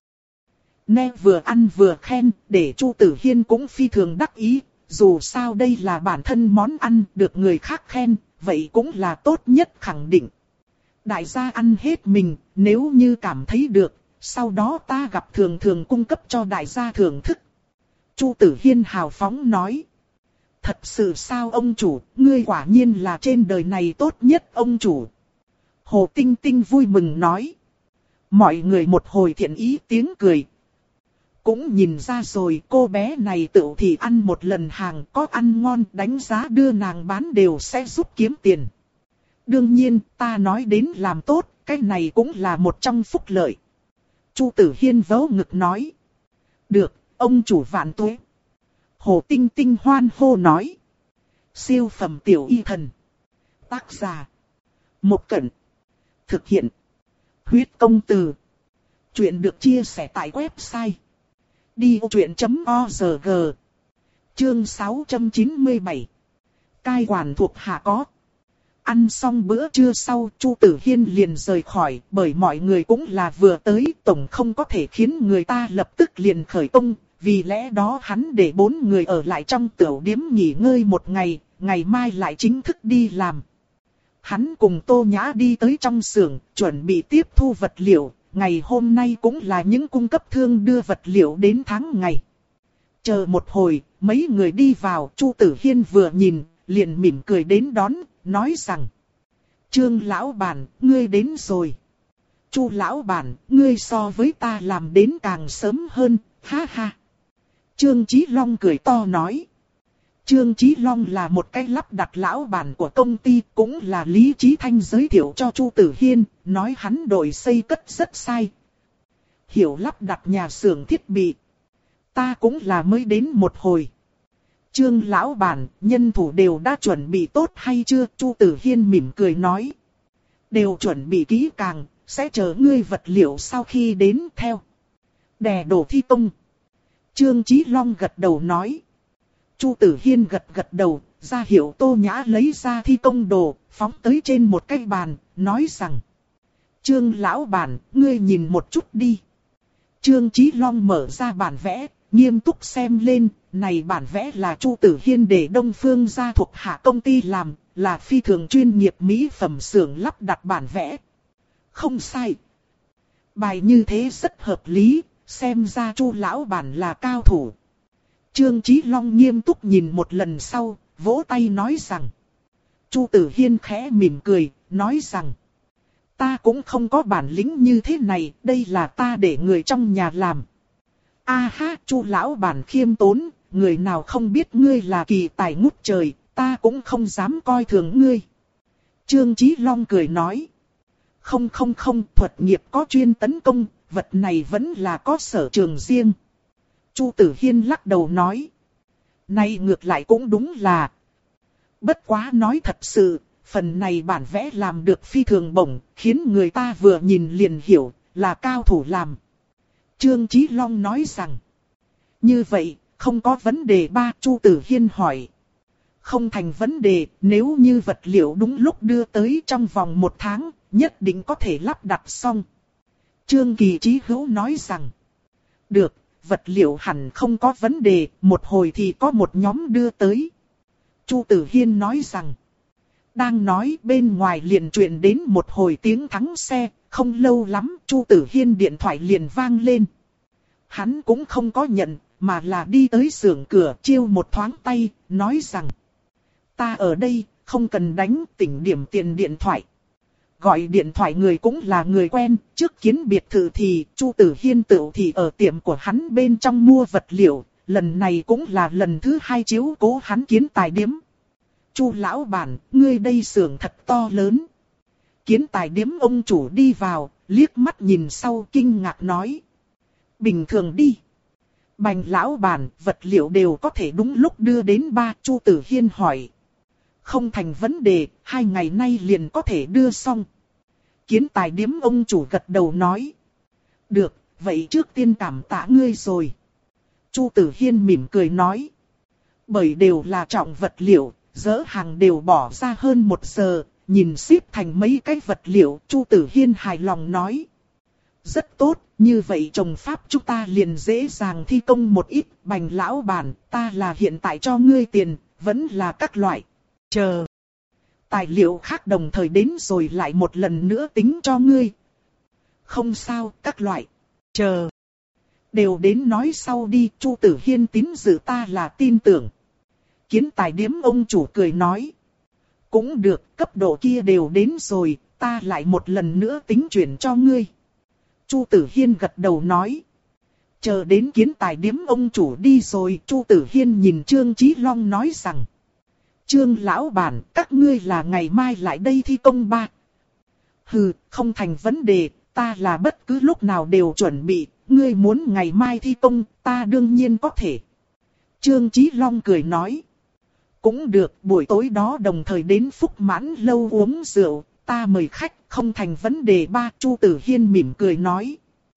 Nè vừa ăn vừa khen, để Chu Tử Hiên cũng phi thường đắc ý. Dù sao đây là bản thân món ăn, được người khác khen, vậy cũng là tốt nhất khẳng định. Đại gia ăn hết mình, nếu như cảm thấy được, sau đó ta gặp thường thường cung cấp cho đại gia thưởng thức. Chu Tử Hiên hào phóng nói. Thật sự sao ông chủ, ngươi quả nhiên là trên đời này tốt nhất ông chủ. Hồ Tinh Tinh vui mừng nói. Mọi người một hồi thiện ý tiếng cười. Cũng nhìn ra rồi cô bé này tự thì ăn một lần hàng có ăn ngon đánh giá đưa nàng bán đều sẽ giúp kiếm tiền. Đương nhiên ta nói đến làm tốt, cái này cũng là một trong phúc lợi. Chu Tử Hiên vớ ngực nói. Được, ông chủ vạn tuế. Hồ Tinh Tinh hoan hô nói. Siêu phẩm tiểu y thần. Tác giả. Một Cẩn. Thực hiện. Huyết công từ. Chuyện được chia sẻ tại website. đi ô chuyện chấm org. Chương sáu trăm chín mươi bảy. Cai quản thuộc hạ có. Ăn xong bữa trưa sau, Chu Tử Hiên liền rời khỏi, bởi mọi người cũng là vừa tới, tổng không có thể khiến người ta lập tức liền khởi công, vì lẽ đó hắn để bốn người ở lại trong tiểu điếm nghỉ ngơi một ngày, ngày mai lại chính thức đi làm. Hắn cùng Tô Nhã đi tới trong xưởng, chuẩn bị tiếp thu vật liệu, ngày hôm nay cũng là những cung cấp thương đưa vật liệu đến tháng ngày. Chờ một hồi, mấy người đi vào, Chu Tử Hiên vừa nhìn, liền mỉm cười đến đón, nói rằng. Trương lão bản, ngươi đến rồi. Chu lão bản, ngươi so với ta làm đến càng sớm hơn, ha ha. Trương Chí Long cười to nói. Trương Chí Long là một cái lắp đặt lão bản của công ty, cũng là Lý Chí Thanh giới thiệu cho Chu Tử Hiên, nói hắn đội xây cất rất sai. Hiểu lắp đặt nhà xưởng thiết bị. Ta cũng là mới đến một hồi. Trương lão bản, nhân thủ đều đã chuẩn bị tốt hay chưa? Chu Tử Hiên mỉm cười nói. Đều chuẩn bị kỹ càng, sẽ chờ ngươi vật liệu sau khi đến theo. Đè đổ thi công. Trương Chí Long gật đầu nói. Chu Tử Hiên gật gật đầu, ra hiệu Tô Nhã lấy ra thi công đồ, phóng tới trên một cái bàn, nói rằng. Trương lão bản, ngươi nhìn một chút đi. Trương Chí Long mở ra bản vẽ, nghiêm túc xem lên, này bản vẽ là Chu Tử Hiên để Đông Phương gia thuộc hạ công ty làm, là phi thường chuyên nghiệp mỹ phẩm xưởng lắp đặt bản vẽ. Không sai. Bài như thế rất hợp lý, xem ra Chu lão bản là cao thủ. Trương Chí Long nghiêm túc nhìn một lần sau, vỗ tay nói rằng. Chu Tử Hiên khẽ mỉm cười, nói rằng. Ta cũng không có bản lĩnh như thế này, đây là ta để người trong nhà làm. A ha, Chu lão bản khiêm tốn, người nào không biết ngươi là kỳ tài ngút trời, ta cũng không dám coi thường ngươi. Trương Chí Long cười nói. Không không không, thuật nghiệp có chuyên tấn công, vật này vẫn là có sở trường riêng. Chu Tử Hiên lắc đầu nói. Này ngược lại cũng đúng là. Bất quá nói thật sự, phần này bản vẽ làm được phi thường bổng, khiến người ta vừa nhìn liền hiểu, là cao thủ làm. Trương Chí Long nói rằng. Như vậy, không có vấn đề ba. Chu Tử Hiên hỏi. Không thành vấn đề, nếu như vật liệu đúng lúc đưa tới trong vòng một tháng, nhất định có thể lắp đặt xong. Trương Kỳ Chí Hữu nói rằng. Được, vật liệu hẳn không có vấn đề, một hồi thì có một nhóm đưa tới. Chu Tử Hiên nói rằng. Đang nói bên ngoài liền truyền đến một hồi tiếng thắng xe, không lâu lắm Chu Tử Hiên điện thoại liền vang lên. Hắn cũng không có nhận, mà là đi tới xưởng cửa chiêu một thoáng tay, nói rằng. Ta ở đây, không cần đánh, tỉnh điểm tiền điện thoại. Gọi điện thoại người cũng là người quen, trước kiến biệt thự thì Chu Tử Hiên tự thì ở tiệm của hắn bên trong mua vật liệu, lần này cũng là lần thứ hai chiếu cố hắn kiến tài điếm. Chu lão bản, ngươi đây xưởng thật to lớn. Kiến tài điếm ông chủ đi vào, liếc mắt nhìn sau kinh ngạc nói. Bình thường đi. Bành lão bản, vật liệu đều có thể đúng lúc đưa đến ba. Chu Tử Hiên hỏi. Không thành vấn đề, hai ngày nay liền có thể đưa xong. Kiến tài điếm ông chủ gật đầu nói. Được, vậy trước tiên cảm tạ ngươi rồi. Chu Tử Hiên mỉm cười nói. Bởi đều là trọng vật liệu, dỡ hàng đều bỏ ra hơn một giờ, nhìn xếp thành mấy cái vật liệu, Chu Tử Hiên hài lòng nói. Rất tốt, như vậy trồng pháp chúng ta liền dễ dàng thi công một ít. Bành lão bản, ta là hiện tại cho ngươi tiền, vẫn là các loại. Chờ. Tài liệu khác đồng thời đến rồi lại một lần nữa tính cho ngươi. Không sao, các loại. Chờ. Đều đến nói sau đi, Chu Tử Hiên tín dự ta là tin tưởng. Kiến tài điếm ông chủ cười nói. Cũng được, cấp độ kia đều đến rồi, ta lại một lần nữa tính chuyển cho ngươi. Chu Tử Hiên gật đầu nói. Chờ đến kiến tài điếm ông chủ đi rồi, Chu Tử Hiên nhìn Trương Chí Long nói rằng. Trương lão bản, các ngươi là ngày mai lại đây thi công ba. Hừ, không thành vấn đề, ta là bất cứ lúc nào đều chuẩn bị, ngươi muốn ngày mai thi công, ta đương nhiên có thể. Trương Chí Long cười nói. Cũng được, buổi tối đó đồng thời đến Phúc Mãn lâu uống rượu, ta mời khách, không thành vấn đề ba. Chu Tử Hiên mỉm cười nói.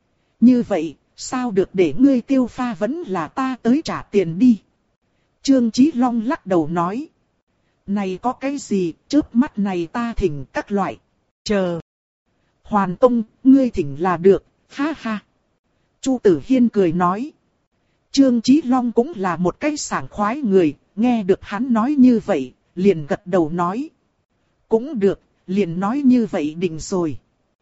Như vậy, sao được để ngươi tiêu pha vẫn là ta tới trả tiền đi. Trương Chí Long lắc đầu nói. Này có cái gì, trước mắt này ta thỉnh các loại. Chờ. Hoàn công, ngươi thỉnh là được, ha ha. Chu Tử Hiên cười nói. Trương Chí Long cũng là một cái sảng khoái người, nghe được hắn nói như vậy, liền gật đầu nói. Cũng được, liền nói như vậy định rồi.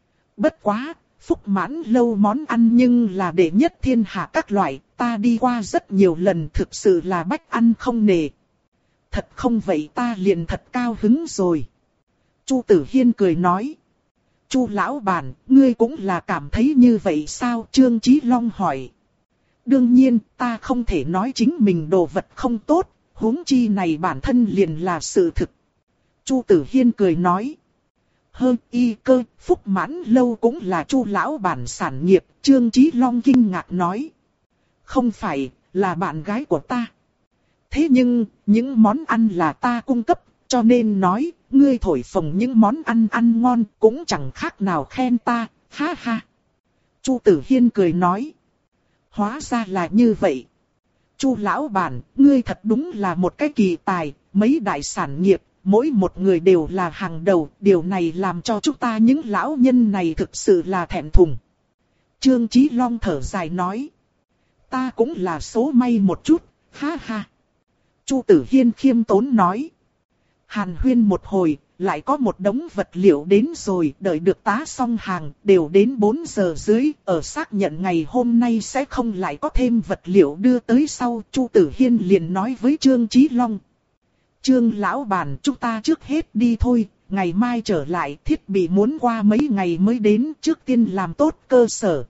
Bất quá, Phúc Mãn lâu món ăn nhưng là đệ nhất thiên hạ các loại, ta đi qua rất nhiều lần thực sự là bách ăn không nề. Thật không vậy ta liền thật cao hứng rồi. Chu Tử Hiên cười nói. Chu lão bản, ngươi cũng là cảm thấy như vậy sao? Trương Chí Long hỏi. Đương nhiên, ta không thể nói chính mình đồ vật không tốt, huống chi này bản thân liền là sự thực. Chu Tử Hiên cười nói. Hơn y cơ, Phúc Mãn lâu cũng là Chu lão bản sản nghiệp. Trương Chí Long kinh ngạc nói. Không phải, là bạn gái của ta. Thế nhưng, những món ăn là ta cung cấp, cho nên nói, ngươi thổi phồng những món ăn ăn ngon cũng chẳng khác nào khen ta, ha ha. Chu Tử Hiên cười nói. Hóa ra là như vậy. Chu lão bản, ngươi thật đúng là một cái kỳ tài, mấy đại sản nghiệp, mỗi một người đều là hàng đầu, điều này làm cho chúng ta những lão nhân này thực sự là thẹn thùng. Trương Chí Long thở dài nói. Ta cũng là số may một chút, ha ha. Chu Tử Hiên khiêm tốn nói. Hàn huyên một hồi, lại có một đống vật liệu đến rồi, đợi được tá xong hàng, đều đến bốn giờ dưới, ở xác nhận ngày hôm nay sẽ không lại có thêm vật liệu đưa tới sau. Chu Tử Hiên liền nói với Trương Chí Long. Trương lão bản, chúng ta trước hết đi thôi, ngày mai trở lại, thiết bị muốn qua mấy ngày mới đến, trước tiên làm tốt cơ sở.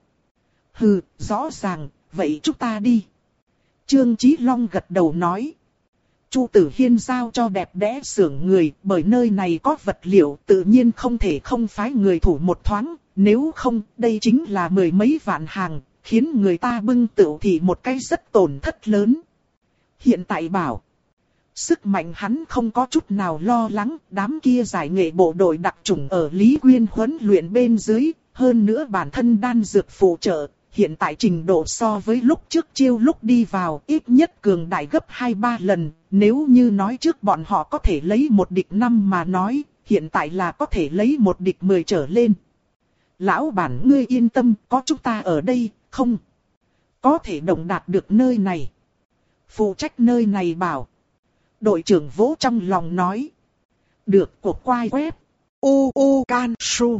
Hừ, rõ ràng, vậy chúng ta đi. Trương Chí Long gật đầu nói. Chu Tử Hiên giao cho đẹp đẽ xưởng người, bởi nơi này có vật liệu tự nhiên không thể không phái người thủ một thoáng, nếu không đây chính là mười mấy vạn hàng, khiến người ta bưng tựu thì một cái rất tổn thất lớn. Hiện tại bảo, sức mạnh hắn không có chút nào lo lắng, đám kia giải nghệ bộ đội đặc chủng ở Lý Quyên huấn luyện bên dưới, hơn nữa bản thân đan dược phụ trợ. Hiện tại trình độ so với lúc trước chiêu lúc đi vào ít nhất cường đại gấp hai ba lần, nếu như nói trước bọn họ có thể lấy một địch năm mà nói, hiện tại là có thể lấy một địch mười trở lên. Lão bản ngươi yên tâm, có chúng ta ở đây, không? Có thể đồng đạt được nơi này. Phụ trách nơi này bảo. Đội trưởng vỗ trong lòng nói. Được cuộc quay web. U U Can Su.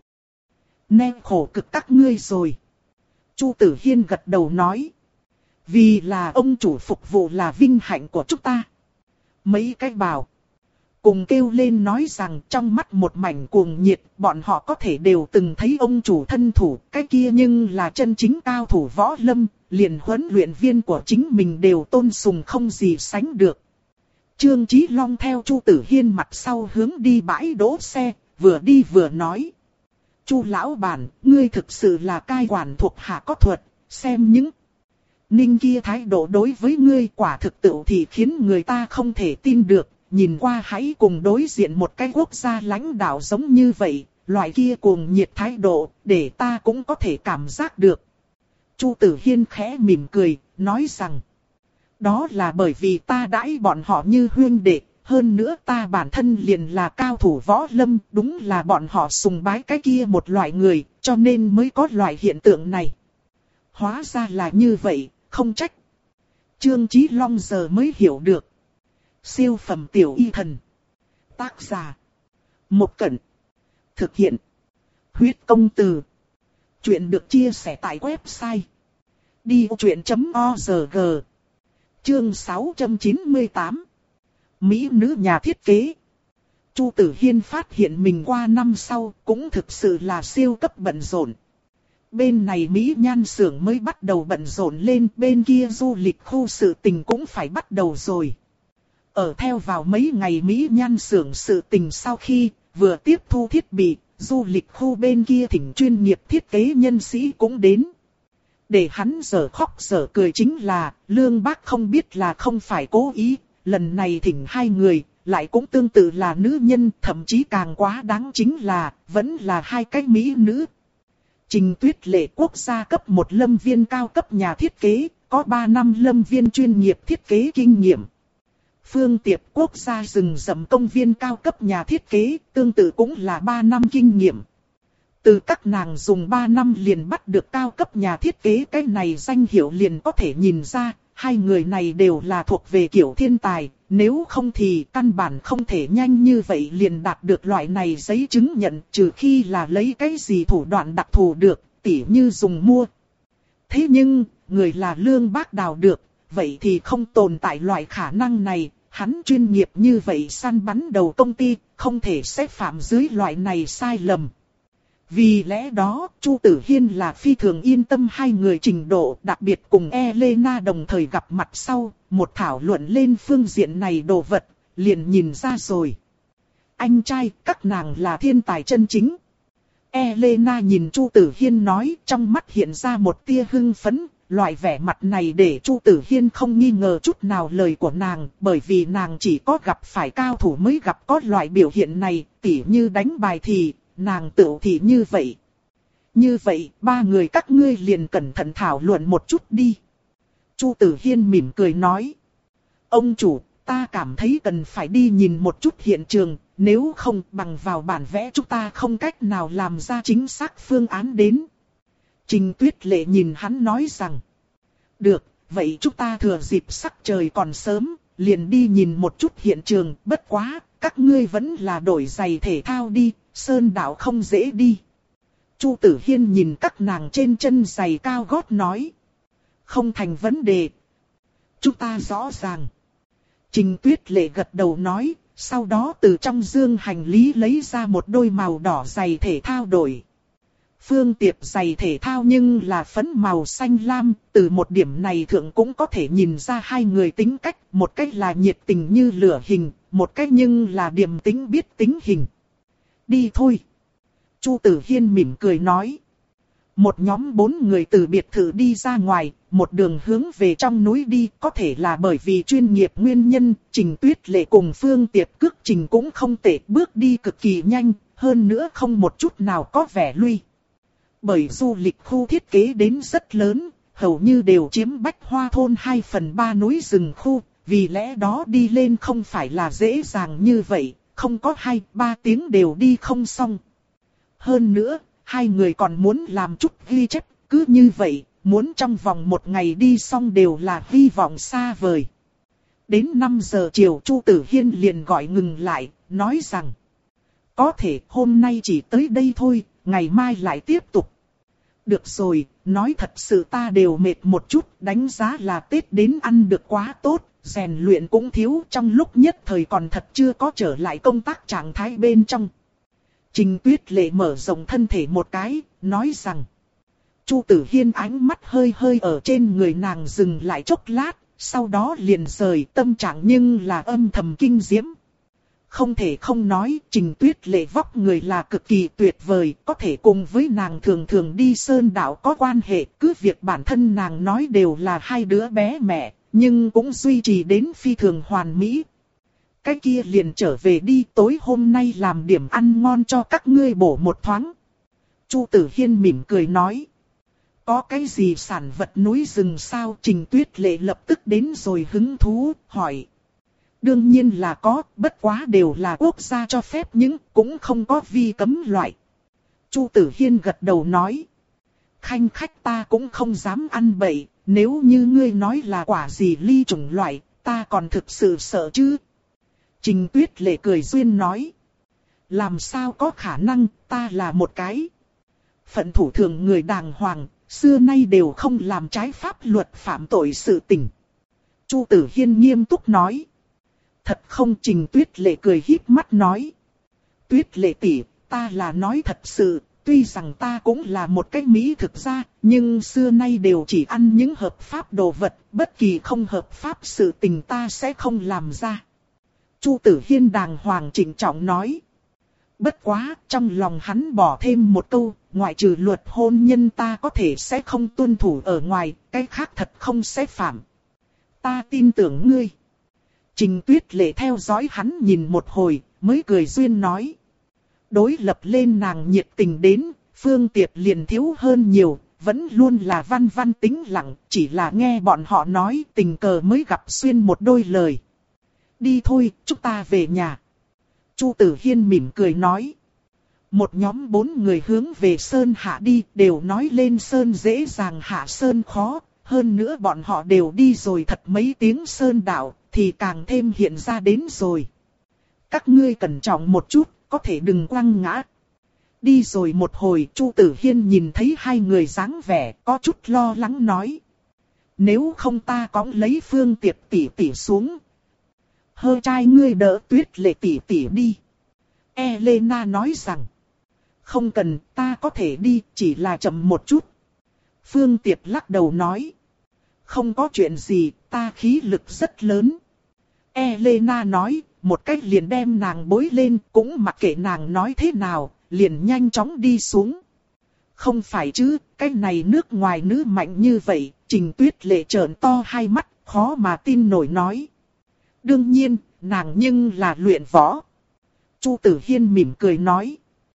Nè khổ cực các ngươi rồi. Chu Tử Hiên gật đầu nói. Vì là ông chủ phục vụ là vinh hạnh của chúng ta. Mấy cái bảo. Cùng kêu lên nói rằng trong mắt một mảnh cuồng nhiệt, bọn họ có thể đều từng thấy ông chủ thân thủ, cái kia nhưng là chân chính cao thủ võ lâm, liền huấn luyện viên của chính mình đều tôn sùng không gì sánh được. Trương Chí Long theo Chu Tử Hiên mặt sau hướng đi bãi đỗ xe, vừa đi vừa nói. Chu lão bản, ngươi thực sự là cai quản thuộc hạ có thuật, xem những Ninh kia thái độ đối với ngươi quả thực tự thì khiến người ta không thể tin được, nhìn qua hãy cùng đối diện một cái quốc gia lãnh đạo giống như vậy, loại kia cuồng nhiệt thái độ, để ta cũng có thể cảm giác được. Chu Tử Hiên khẽ mỉm cười, nói rằng, đó là bởi vì ta đãi bọn họ như huynh đệ. Hơn nữa ta bản thân liền là cao thủ võ lâm, đúng là bọn họ sùng bái cái kia một loại người, cho nên mới có loại hiện tượng này. Hóa ra là như vậy, không trách. Trương Chí Long giờ mới hiểu được. Siêu phẩm tiểu y thần. Tác giả. Một Cẩn. Thực hiện. Huyết công từ. Chuyện được chia sẻ tại website. đi truyện chấm org. Chương sáu trăm chín mươi tám. Mỹ nữ nhà thiết kế. Chu Tử Hiên phát hiện mình qua năm sau cũng thực sự là siêu cấp bận rộn. Bên này Mỹ nhan xưởng mới bắt đầu bận rộn lên, bên kia du lịch khu sự tình cũng phải bắt đầu rồi. Ở theo vào mấy ngày Mỹ nhan xưởng sự tình sau khi vừa tiếp thu thiết bị, du lịch khu bên kia thỉnh chuyên nghiệp thiết kế nhân sĩ cũng đến. Để hắn giờ khóc giờ cười chính là, Lương Bác không biết là không phải cố ý, lần này thỉnh hai người, lại cũng tương tự là nữ nhân, thậm chí càng quá đáng chính là, vẫn là hai cái mỹ nữ. Trình Tuyết Lệ quốc gia cấp một lâm viên cao cấp nhà thiết kế, có ba năm lâm viên chuyên nghiệp thiết kế kinh nghiệm. Phương Tiệp quốc gia rừng rậm công viên cao cấp nhà thiết kế, tương tự cũng là ba năm kinh nghiệm. Từ các nàng dùng ba năm liền bắt được cao cấp nhà thiết kế, cái này danh hiệu liền có thể nhìn ra, hai người này đều là thuộc về kiểu thiên tài, nếu không thì căn bản không thể nhanh như vậy liền đạt được loại này giấy chứng nhận, trừ khi là lấy cái gì thủ đoạn đặc thù được, tỉ như dùng mua. Thế nhưng, người là Lương Bác Đào được, vậy thì không tồn tại loại khả năng này, hắn chuyên nghiệp như vậy săn bắn đầu công ty, không thể xếp phạm dưới loại này sai lầm. Vì lẽ đó, Chu Tử Hiên là phi thường yên tâm hai người trình độ, đặc biệt cùng Elena đồng thời gặp mặt sau, một thảo luận lên phương diện này đồ vật, liền nhìn ra rồi. Anh trai, các nàng là thiên tài chân chính. Elena nhìn Chu Tử Hiên nói, trong mắt hiện ra một tia hưng phấn, loại vẻ mặt này để Chu Tử Hiên không nghi ngờ chút nào lời của nàng, bởi vì nàng chỉ có gặp phải cao thủ mới gặp có loại biểu hiện này, tỉ như đánh bài thì, nàng tự thì như vậy. Như vậy, ba người các ngươi liền cẩn thận thảo luận một chút đi. Chu Tử Hiên mỉm cười nói. Ông chủ, ta cảm thấy cần phải đi nhìn một chút hiện trường, nếu không bằng vào bản vẽ chúng ta không cách nào làm ra chính xác phương án đến. Trình Tuyết Lệ nhìn hắn nói rằng. Được, vậy chúng ta thừa dịp sắc trời còn sớm, liền đi nhìn một chút hiện trường, bất quá, các ngươi vẫn là đổi giày thể thao đi, sơn đạo không dễ đi. Chu Tử Hiên nhìn các nàng trên chân giày cao gót nói. Không thành vấn đề. Chúng ta rõ ràng. Trình Tuyết Lệ gật đầu nói, sau đó từ trong dương hành lý lấy ra một đôi màu đỏ giày thể thao đổi. Phương Tiệp giày thể thao nhưng là phấn màu xanh lam, từ một điểm này thượng cũng có thể nhìn ra hai người tính cách, một cách là nhiệt tình như lửa hình, một cách nhưng là điềm tĩnh biết tính hình. Đi thôi. Chu Tử Hiên mỉm cười nói. Một nhóm bốn người từ biệt thự đi ra ngoài, một đường hướng về trong núi đi, có thể là bởi vì chuyên nghiệp nguyên nhân, Trình Tuyết Lệ cùng Phương Tiệp cước trình cũng không tệ, bước đi cực kỳ nhanh, hơn nữa không một chút nào có vẻ lui. Bởi du lịch khu thiết kế đến rất lớn, hầu như đều chiếm Bách Hoa thôn hai phần ba núi rừng khu, vì lẽ đó đi lên không phải là dễ dàng như vậy, không có hai ba tiếng đều đi không xong. Hơn nữa, hai người còn muốn làm chút ghi chép, cứ như vậy, muốn trong vòng một ngày đi xong đều là hy vọng xa vời. Đến năm giờ chiều Chu Tử Hiên liền gọi ngừng lại, nói rằng có thể hôm nay chỉ tới đây thôi, ngày mai lại tiếp tục. Được rồi, nói thật sự ta đều mệt một chút, đánh giá là Tết đến ăn được quá tốt, rèn luyện cũng thiếu, trong lúc nhất thời còn thật chưa có trở lại công tác trạng thái bên trong. Trình Tuyết Lệ mở rộng thân thể một cái, nói rằng. Chu Tử Hiên ánh mắt hơi hơi ở trên người nàng dừng lại chốc lát, sau đó liền rời, tâm trạng nhưng là âm thầm kinh diễm. Không thể không nói, Trình Tuyết Lệ vóc người là cực kỳ tuyệt vời, có thể cùng với nàng thường thường đi sơn đảo có quan hệ, cứ việc bản thân nàng nói đều là hai đứa bé mẹ, nhưng cũng duy trì đến phi thường hoàn mỹ. Cái kia liền trở về đi, tối hôm nay làm điểm ăn ngon cho các ngươi bổ một thoáng. Chu Tử Hiên mỉm cười nói. Có cái gì sản vật núi rừng sao? Trình Tuyết Lệ lập tức đến rồi hứng thú, hỏi. Đương nhiên là có, bất quá đều là quốc gia cho phép những, cũng không có vi cấm loại. Chu Tử Hiên gật đầu nói. Khanh khách ta cũng không dám ăn bậy, nếu như ngươi nói là quả gì ly chủng loại, ta còn thực sự sợ chứ. Trình Tuyết Lệ cười duyên nói. Làm sao có khả năng, ta là một cái phận thủ thường người đàng hoàng, xưa nay đều không làm trái pháp luật phạm tội sự tình. Chu Tử Hiên nghiêm túc nói. Thật không? Trình Tuyết Lệ cười híp mắt nói. Tuyết Lệ tỷ, ta là nói thật sự, tuy rằng ta cũng là một cái mỹ thực gia, nhưng xưa nay đều chỉ ăn những hợp pháp đồ vật, bất kỳ không hợp pháp sự tình ta sẽ không làm ra. Chu Tử Hiên đàng hoàng trịnh trọng nói. Bất quá, trong lòng hắn bỏ thêm một câu, ngoại trừ luật hôn nhân ta có thể sẽ không tuân thủ ở ngoài, cái khác thật không sẽ phạm. Ta tin tưởng ngươi. Trình Tuyết Lệ theo dõi hắn nhìn một hồi, mới cười duyên nói. Đối lập lên nàng nhiệt tình đến, Phương Tiệp liền thiếu hơn nhiều, vẫn luôn là văn văn tĩnh lặng, chỉ là nghe bọn họ nói tình cờ mới gặp xuyên một đôi lời. Đi thôi, chúng ta về nhà. Chu Tử Hiên mỉm cười nói. Một nhóm bốn người hướng về Sơn Hạ đi, đều nói lên Sơn dễ dàng hạ Sơn khó, hơn nữa bọn họ đều đi rồi thật mấy tiếng Sơn đạo, thì càng thêm hiện ra đến rồi. Các ngươi cẩn trọng một chút, có thể đừng quăng ngã. Đi rồi một hồi, Chu Tử Hiên nhìn thấy hai người dáng vẻ, có chút lo lắng nói. Nếu không ta cõng lấy Phương Tiệp tỷ tỷ xuống. Hơ trai ngươi đỡ Tuyết Lệ tỷ tỷ đi. Elena nói rằng. Không cần, ta có thể đi, chỉ là chậm một chút. Phương Tiệp lắc đầu nói. Không có chuyện gì, ta khí lực rất lớn. Elena nói, một cách liền đem nàng bối lên, cũng mặc kệ nàng nói thế nào, liền nhanh chóng đi xuống. Không phải chứ, cái này nước ngoài nữ mạnh như vậy, Trình Tuyết Lệ trợn to hai mắt, khó mà tin nổi nói. Đương nhiên, nàng nhưng là luyện võ. Chu Tử Hiên mỉm cười nói.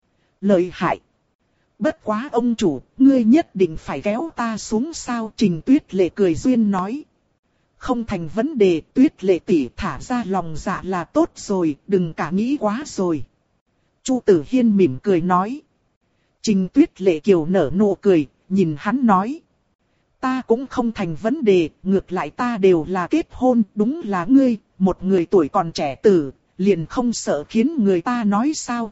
Lợi hại. Bất quá ông chủ, ngươi nhất định phải kéo ta xuống sao? Trình Tuyết Lệ cười duyên nói. Không thành vấn đề, Tuyết Lệ tỷ thả ra lòng dạ là tốt rồi, đừng cả nghĩ quá rồi. Chu Tử Hiên mỉm cười nói. Trình Tuyết Lệ kiều nở nụ cười, nhìn hắn nói. Ta cũng không thành vấn đề, ngược lại ta đều là kết hôn, đúng là ngươi, một người tuổi còn trẻ tử, liền không sợ khiến người ta nói sao.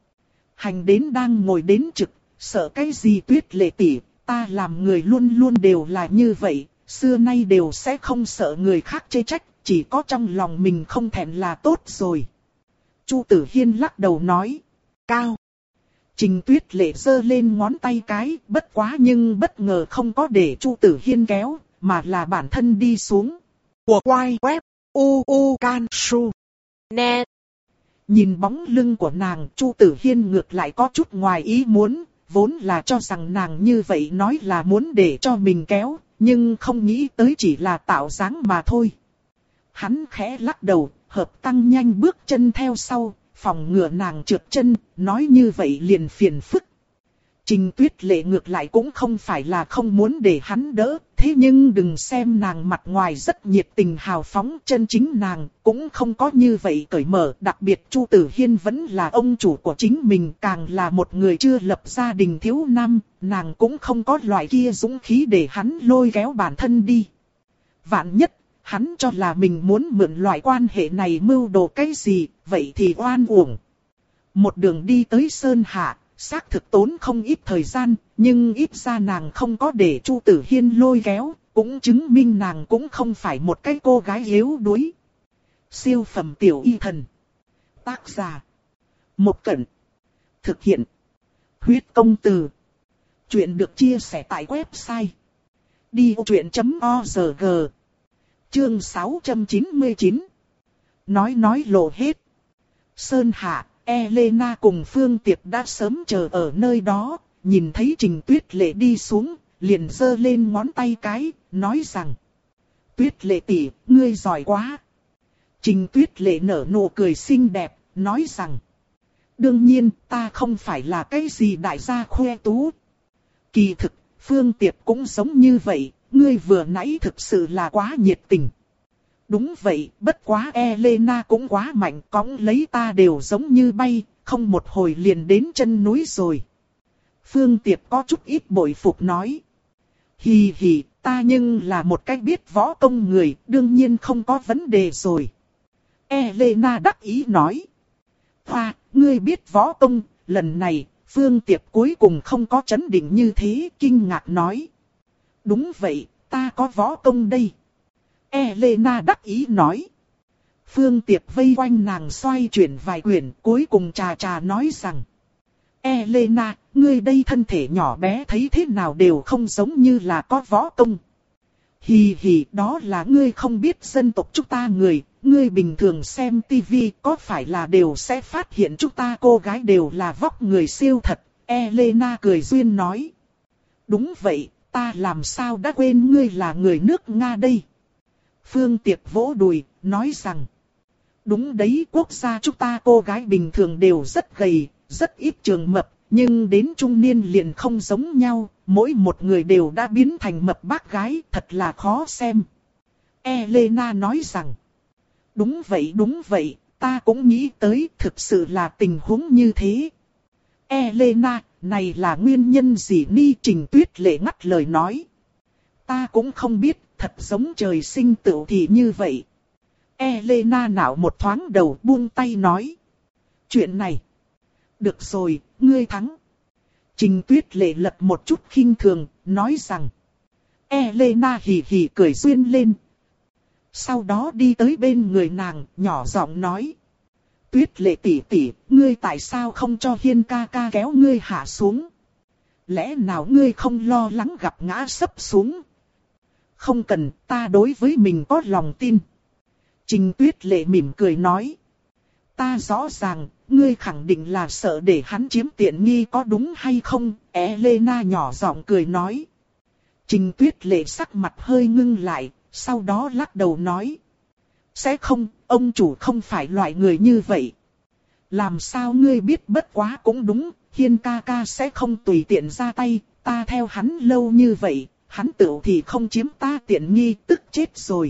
Hành đến đang ngồi đến trực, sợ cái gì? Tuyết Lệ tỷ, ta làm người luôn luôn đều là như vậy, xưa nay đều sẽ không sợ người khác chê trách, chỉ có trong lòng mình không thèm là tốt rồi. Chu Tử Hiên lắc đầu nói. Cao. Trình Tuyết Lệ giơ lên ngón tay cái, bất quá nhưng bất ngờ không có để Chu Tử Hiên kéo, mà là bản thân đi xuống. Của quay web u u can su net. Nhìn bóng lưng của nàng, Chu Tử Hiên ngược lại có chút ngoài ý muốn, vốn là cho rằng nàng như vậy nói là muốn để cho mình kéo, nhưng không nghĩ tới chỉ là tạo dáng mà thôi. Hắn khẽ lắc đầu, hợp tăng nhanh bước chân theo sau, phòng ngừa nàng trượt chân, nói như vậy liền phiền phức. Trình Tuyết Lệ ngược lại cũng không phải là không muốn để hắn đỡ, thế nhưng đừng xem nàng mặt ngoài rất nhiệt tình hào phóng, chân chính nàng cũng không có như vậy cởi mở. Đặc biệt Chu Tử Hiên vẫn là ông chủ của chính mình, càng là một người chưa lập gia đình thiếu nam, nàng cũng không có loại kia dũng khí để hắn lôi kéo bản thân đi. Vạn nhất, hắn cho là mình muốn mượn loại quan hệ này mưu đồ cái gì, vậy thì oan uổng. Một đường đi tới Sơn Hạ, xác thực tốn không ít thời gian, nhưng ít ra nàng không có để Chu Tử Hiên lôi kéo, cũng chứng minh nàng cũng không phải một cái cô gái yếu đuối. Siêu phẩm tiểu y thần. Tác giả. Một Cẩn. Thực hiện. Huyết công từ. Chuyện được chia sẻ tại website. đi ô chuyện chấm org. Chương sáu trăm chín mươi chín. Nói nói lộ hết. Sơn Hạ, Elena cùng Phương Tiệp đã sớm chờ ở nơi đó, nhìn thấy Trình Tuyết Lệ đi xuống, liền giơ lên ngón tay cái, nói rằng. Tuyết Lệ tỷ, ngươi giỏi quá. Trình Tuyết Lệ nở nụ cười xinh đẹp, nói rằng. Đương nhiên, ta không phải là cái gì đại gia khoe tú. Kỳ thực, Phương Tiệp cũng giống như vậy, ngươi vừa nãy thực sự là quá nhiệt tình. Đúng vậy, bất quá Elena cũng quá mạnh, cõng lấy ta đều giống như bay, không một hồi liền đến chân núi rồi. Phương Tiệp có chút ít bội phục nói. Hì hì, ta nhưng là một cách biết võ công người, đương nhiên không có vấn đề rồi. Elena đắc ý nói. Hoa, ngươi biết võ công, lần này, Phương Tiệp cuối cùng không có chấn định như thế, kinh ngạc nói. Đúng vậy, ta có võ công đây. Elena đắc ý nói. Phương Tiệp vây quanh nàng xoay chuyển vài quyển, cuối cùng trà trà nói rằng: Elena, ngươi đây thân thể nhỏ bé thấy thế nào đều không giống như là có võ công. Hì hì, đó là ngươi không biết dân tộc chúng ta người, ngươi bình thường xem tivi có phải là đều sẽ phát hiện chúng ta cô gái đều là vóc người siêu thật. Elena cười duyên nói. Đúng vậy, ta làm sao đã quên ngươi là người nước Nga đây. Phương Tiệp vỗ đùi, nói rằng. Đúng đấy, quốc gia chúng ta cô gái bình thường đều rất gầy, rất ít trường mập, nhưng đến trung niên liền không giống nhau, mỗi một người đều đã biến thành mập bác gái, thật là khó xem. Elena nói rằng. Đúng vậy đúng vậy, ta cũng nghĩ tới thực sự là tình huống như thế. Elena, này là nguyên nhân gì Ni? Trình Tuyết Lệ ngắt lời nói. Ta cũng không biết, thật giống trời sinh tựu thì như vậy. Elena nạo một thoáng đầu buông tay nói. Chuyện này. Được rồi, ngươi thắng. Trình Tuyết Lệ lật một chút khinh thường, nói rằng. Elena hì hì cười duyên lên. Sau đó đi tới bên người nàng, nhỏ giọng nói. Tuyết Lệ tỷ tỷ, ngươi tại sao không cho Hiên ca ca kéo ngươi hạ xuống? Lẽ nào ngươi không lo lắng gặp ngã sấp xuống? Không cần, ta đối với mình có lòng tin. Trình Tuyết Lệ mỉm cười nói. Ta rõ ràng, ngươi khẳng định là sợ để hắn chiếm tiện nghi có đúng hay không? Elena nhỏ giọng cười nói. Trình Tuyết Lệ sắc mặt hơi ngưng lại, sau đó lắc đầu nói. Sẽ không, ông chủ không phải loại người như vậy. Làm sao ngươi biết? Bất quá cũng đúng, Hiên ca ca sẽ không tùy tiện ra tay, ta theo hắn lâu như vậy, hắn tự thì không chiếm ta tiện nghi, tức chết rồi.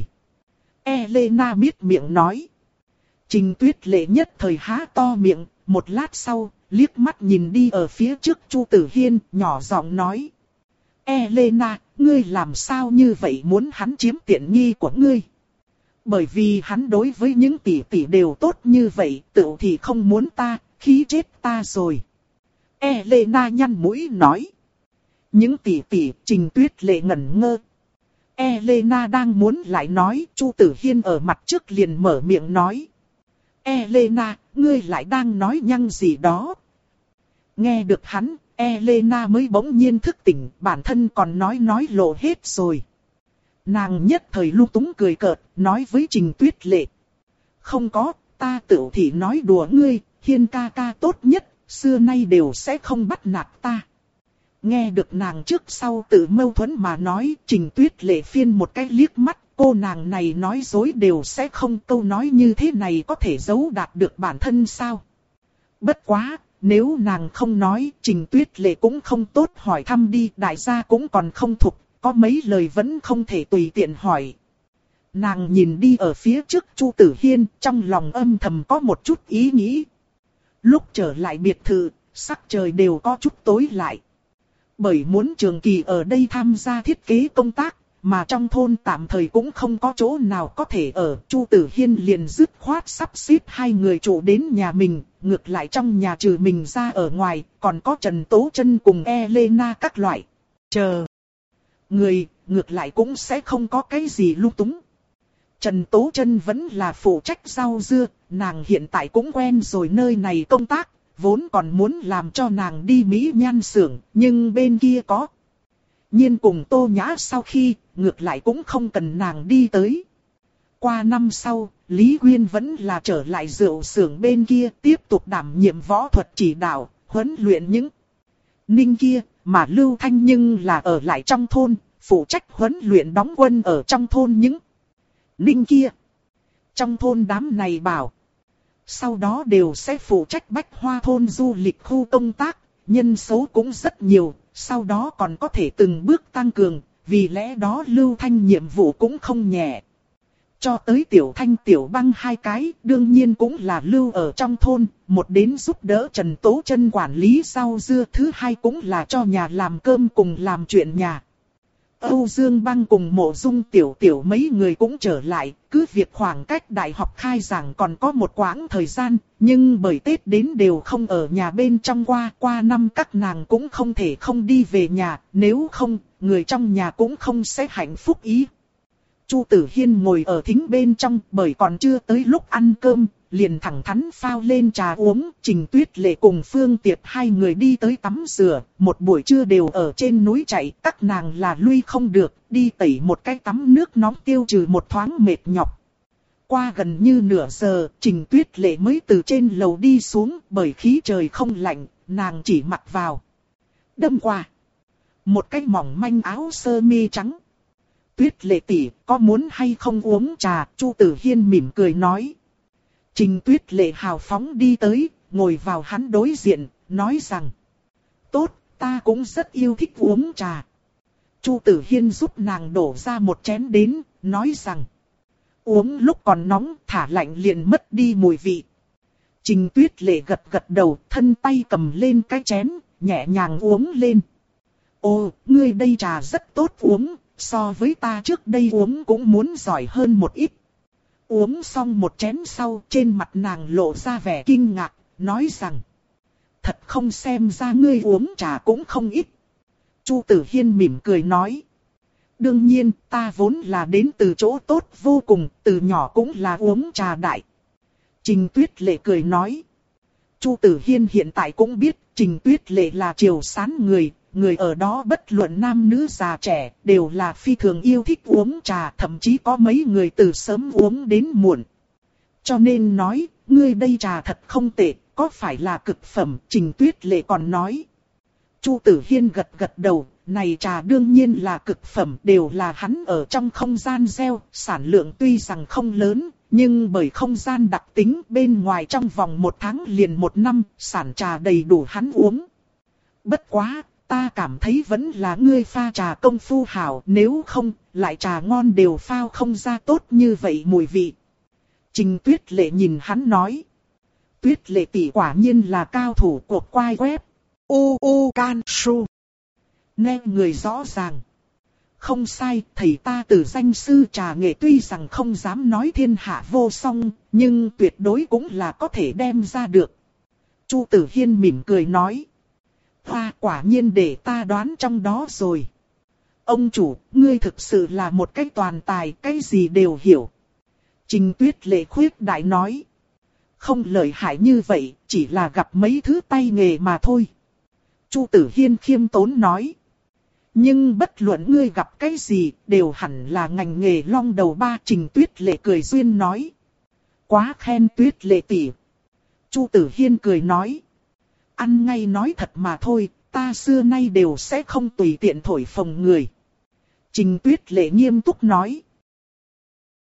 Elena miết miệng nói. Trình Tuyết Lệ nhất thời há to miệng, một lát sau, liếc mắt nhìn đi ở phía trước Chu Tử Hiên, nhỏ giọng nói. Elena, ngươi làm sao như vậy muốn hắn chiếm tiện nghi của ngươi? Bởi vì hắn đối với những tỷ tỷ đều tốt như vậy, tự thì không muốn ta, khí chết ta rồi. Elena nhăn mũi nói. Những tỷ tỷ, Trình Tuyết Lệ ngẩn ngơ. Elena đang muốn lại nói, Chu Tử Hiên ở mặt trước liền mở miệng nói. Elena, ngươi lại đang nói nhăng gì đó? Nghe được hắn, Elena mới bỗng nhiên thức tỉnh, bản thân còn nói nói lộ hết rồi. Nàng nhất thời lung túng cười cợt, nói với Trình Tuyết Lệ. Không có, ta tự thì nói đùa ngươi, Hiên ca ca tốt nhất, xưa nay đều sẽ không bắt nạt ta. Nghe được nàng trước sau tự mâu thuẫn mà nói, Trình Tuyết Lệ phiên một cái liếc mắt, cô nàng này nói dối đều sẽ không, câu nói như thế này có thể giấu đạt được bản thân sao? Bất quá, nếu nàng không nói, Trình Tuyết Lệ cũng không tốt hỏi thăm đi, đại gia cũng còn không thuộc, có mấy lời vẫn không thể tùy tiện hỏi. Nàng nhìn đi ở phía trước Chu Tử Hiên, trong lòng âm thầm có một chút ý nghĩ. Lúc trở lại biệt thự, sắc trời đều có chút tối lại. Bởi muốn trường kỳ ở đây tham gia thiết kế công tác, mà trong thôn tạm thời cũng không có chỗ nào có thể ở. Chu Tử Hiên liền dứt khoát sắp xếp hai người trụ đến nhà mình, ngược lại trong nhà trừ mình ra ở ngoài, còn có Trần Tố Chân cùng Elena các loại. Chờ người, ngược lại cũng sẽ không có cái gì lung túng. Trần Tố Chân vẫn là phụ trách rau dưa, nàng hiện tại cũng quen rồi nơi này công tác, vốn còn muốn làm cho nàng đi Mỹ Nhan xưởng, nhưng bên kia có Nhiên cùng Tô Nhã sau khi, ngược lại cũng không cần nàng đi tới. Qua năm sau, Lý Quyên vẫn là trở lại rượu xưởng bên kia, tiếp tục đảm nhiệm võ thuật chỉ đạo, huấn luyện những ninh kia, mà Lưu Thanh nhưng là ở lại trong thôn, phụ trách huấn luyện đóng quân ở trong thôn những ninh kia. Trong thôn đám này bảo, sau đó đều sẽ phụ trách Bách Hoa thôn du lịch khu công tác, nhân số cũng rất nhiều, sau đó còn có thể từng bước tăng cường, vì lẽ đó Lưu Thanh nhiệm vụ cũng không nhẹ. Cho tới Tiểu Thanh Tiểu Băng hai cái, đương nhiên cũng là lưu ở trong thôn, một đến giúp đỡ Trần Tố Chân quản lý rau dưa, thứ hai cũng là cho nhà làm cơm cùng làm chuyện nhà. Âu Dương Băng cùng Mộ Dung Tiểu Tiểu mấy người cũng trở lại, cứ việc khoảng cách đại học khai giảng còn có một quãng thời gian, nhưng bởi Tết đến đều không ở nhà bên trong qua, qua năm các nàng cũng không thể không đi về nhà, nếu không, người trong nhà cũng không sẽ hạnh phúc ý. Chu Tử Hiên ngồi ở thính bên trong, bởi còn chưa tới lúc ăn cơm, liền thẳng thắn phao lên trà uống. Trình Tuyết Lệ cùng Phương Tiệp hai người đi tới tắm rửa, một buổi trưa đều ở trên núi chạy, các nàng là lui không được, đi tẩy một cái tắm nước nóng tiêu trừ một thoáng mệt nhọc. Qua gần như nửa giờ, Trình Tuyết Lệ mới từ trên lầu đi xuống, bởi khí trời không lạnh, nàng chỉ mặc vào đâm qua một cái mỏng manh áo sơ mi trắng. Tuyết Lệ tỷ, có muốn hay không uống trà? Chu Tử Hiên mỉm cười nói. Trình Tuyết Lệ hào phóng đi tới, ngồi vào hắn đối diện, nói rằng: tốt, ta cũng rất yêu thích uống trà. Chu Tử Hiên giúp nàng đổ ra một chén đến, nói rằng: uống lúc còn nóng, thả lạnh liền mất đi mùi vị. Trình Tuyết Lệ gật gật đầu, thân tay cầm lên cái chén, nhẹ nhàng uống lên. Ồ, ngươi đây trà rất tốt uống, so với ta trước đây uống cũng muốn giỏi hơn một ít. Uống xong một chén sau, trên mặt nàng lộ ra vẻ kinh ngạc, nói rằng: thật không, xem ra ngươi uống trà cũng không ít. Chu Tử Hiên mỉm cười nói: đương nhiên, ta vốn là đến từ chỗ tốt vô cùng, từ nhỏ cũng là uống trà đại. Trình Tuyết Lệ cười nói. Chu Tử Hiên hiện tại cũng biết, Trình Tuyết Lệ là Triều Sán người, người ở đó bất luận nam nữ già trẻ, đều là phi thường yêu thích uống trà, thậm chí có mấy người từ sớm uống đến muộn. Cho nên nói, ngươi đây trà thật không tệ, có phải là cực phẩm? Trình Tuyết Lệ còn nói. Chu Tử Hiên gật gật đầu, này trà đương nhiên là cực phẩm, đều là hắn ở trong không gian gieo, sản lượng tuy rằng không lớn, nhưng bởi không gian đặc tính bên ngoài trong vòng một tháng liền một năm, sản trà đầy đủ hắn uống. Bất quá, ta cảm thấy vẫn là ngươi pha trà công phu hảo, nếu không, lại trà ngon đều phao không ra tốt như vậy mùi vị. Trình Tuyết Lệ nhìn hắn nói. Tuyết Lệ tỷ quả nhiên là cao thủ cuộc quay web. U U Can Su. Nghe người rõ ràng. Không sai, thầy ta từ danh sư trà nghệ tuy rằng không dám nói thiên hạ vô song, nhưng tuyệt đối cũng là có thể đem ra được. Chu Tử Hiên mỉm cười nói. Hoa, quả nhiên để ta đoán trong đó rồi. Ông chủ, ngươi thực sự là một cái toàn tài, cái gì đều hiểu. Trình Tuyết Lệ khuyết đại nói. Không lợi hại như vậy, chỉ là gặp mấy thứ tay nghề mà thôi. Chu Tử Hiên khiêm tốn nói. Nhưng bất luận ngươi gặp cái gì, đều hẳn là ngành nghề long đầu ba. Trình Tuyết Lệ cười duyên nói. Quá khen Tuyết Lệ tỷ. Chu Tử Hiên cười nói. Ăn ngay nói thật mà thôi, ta xưa nay đều sẽ không tùy tiện thổi phồng người. Trình Tuyết Lệ nghiêm túc nói.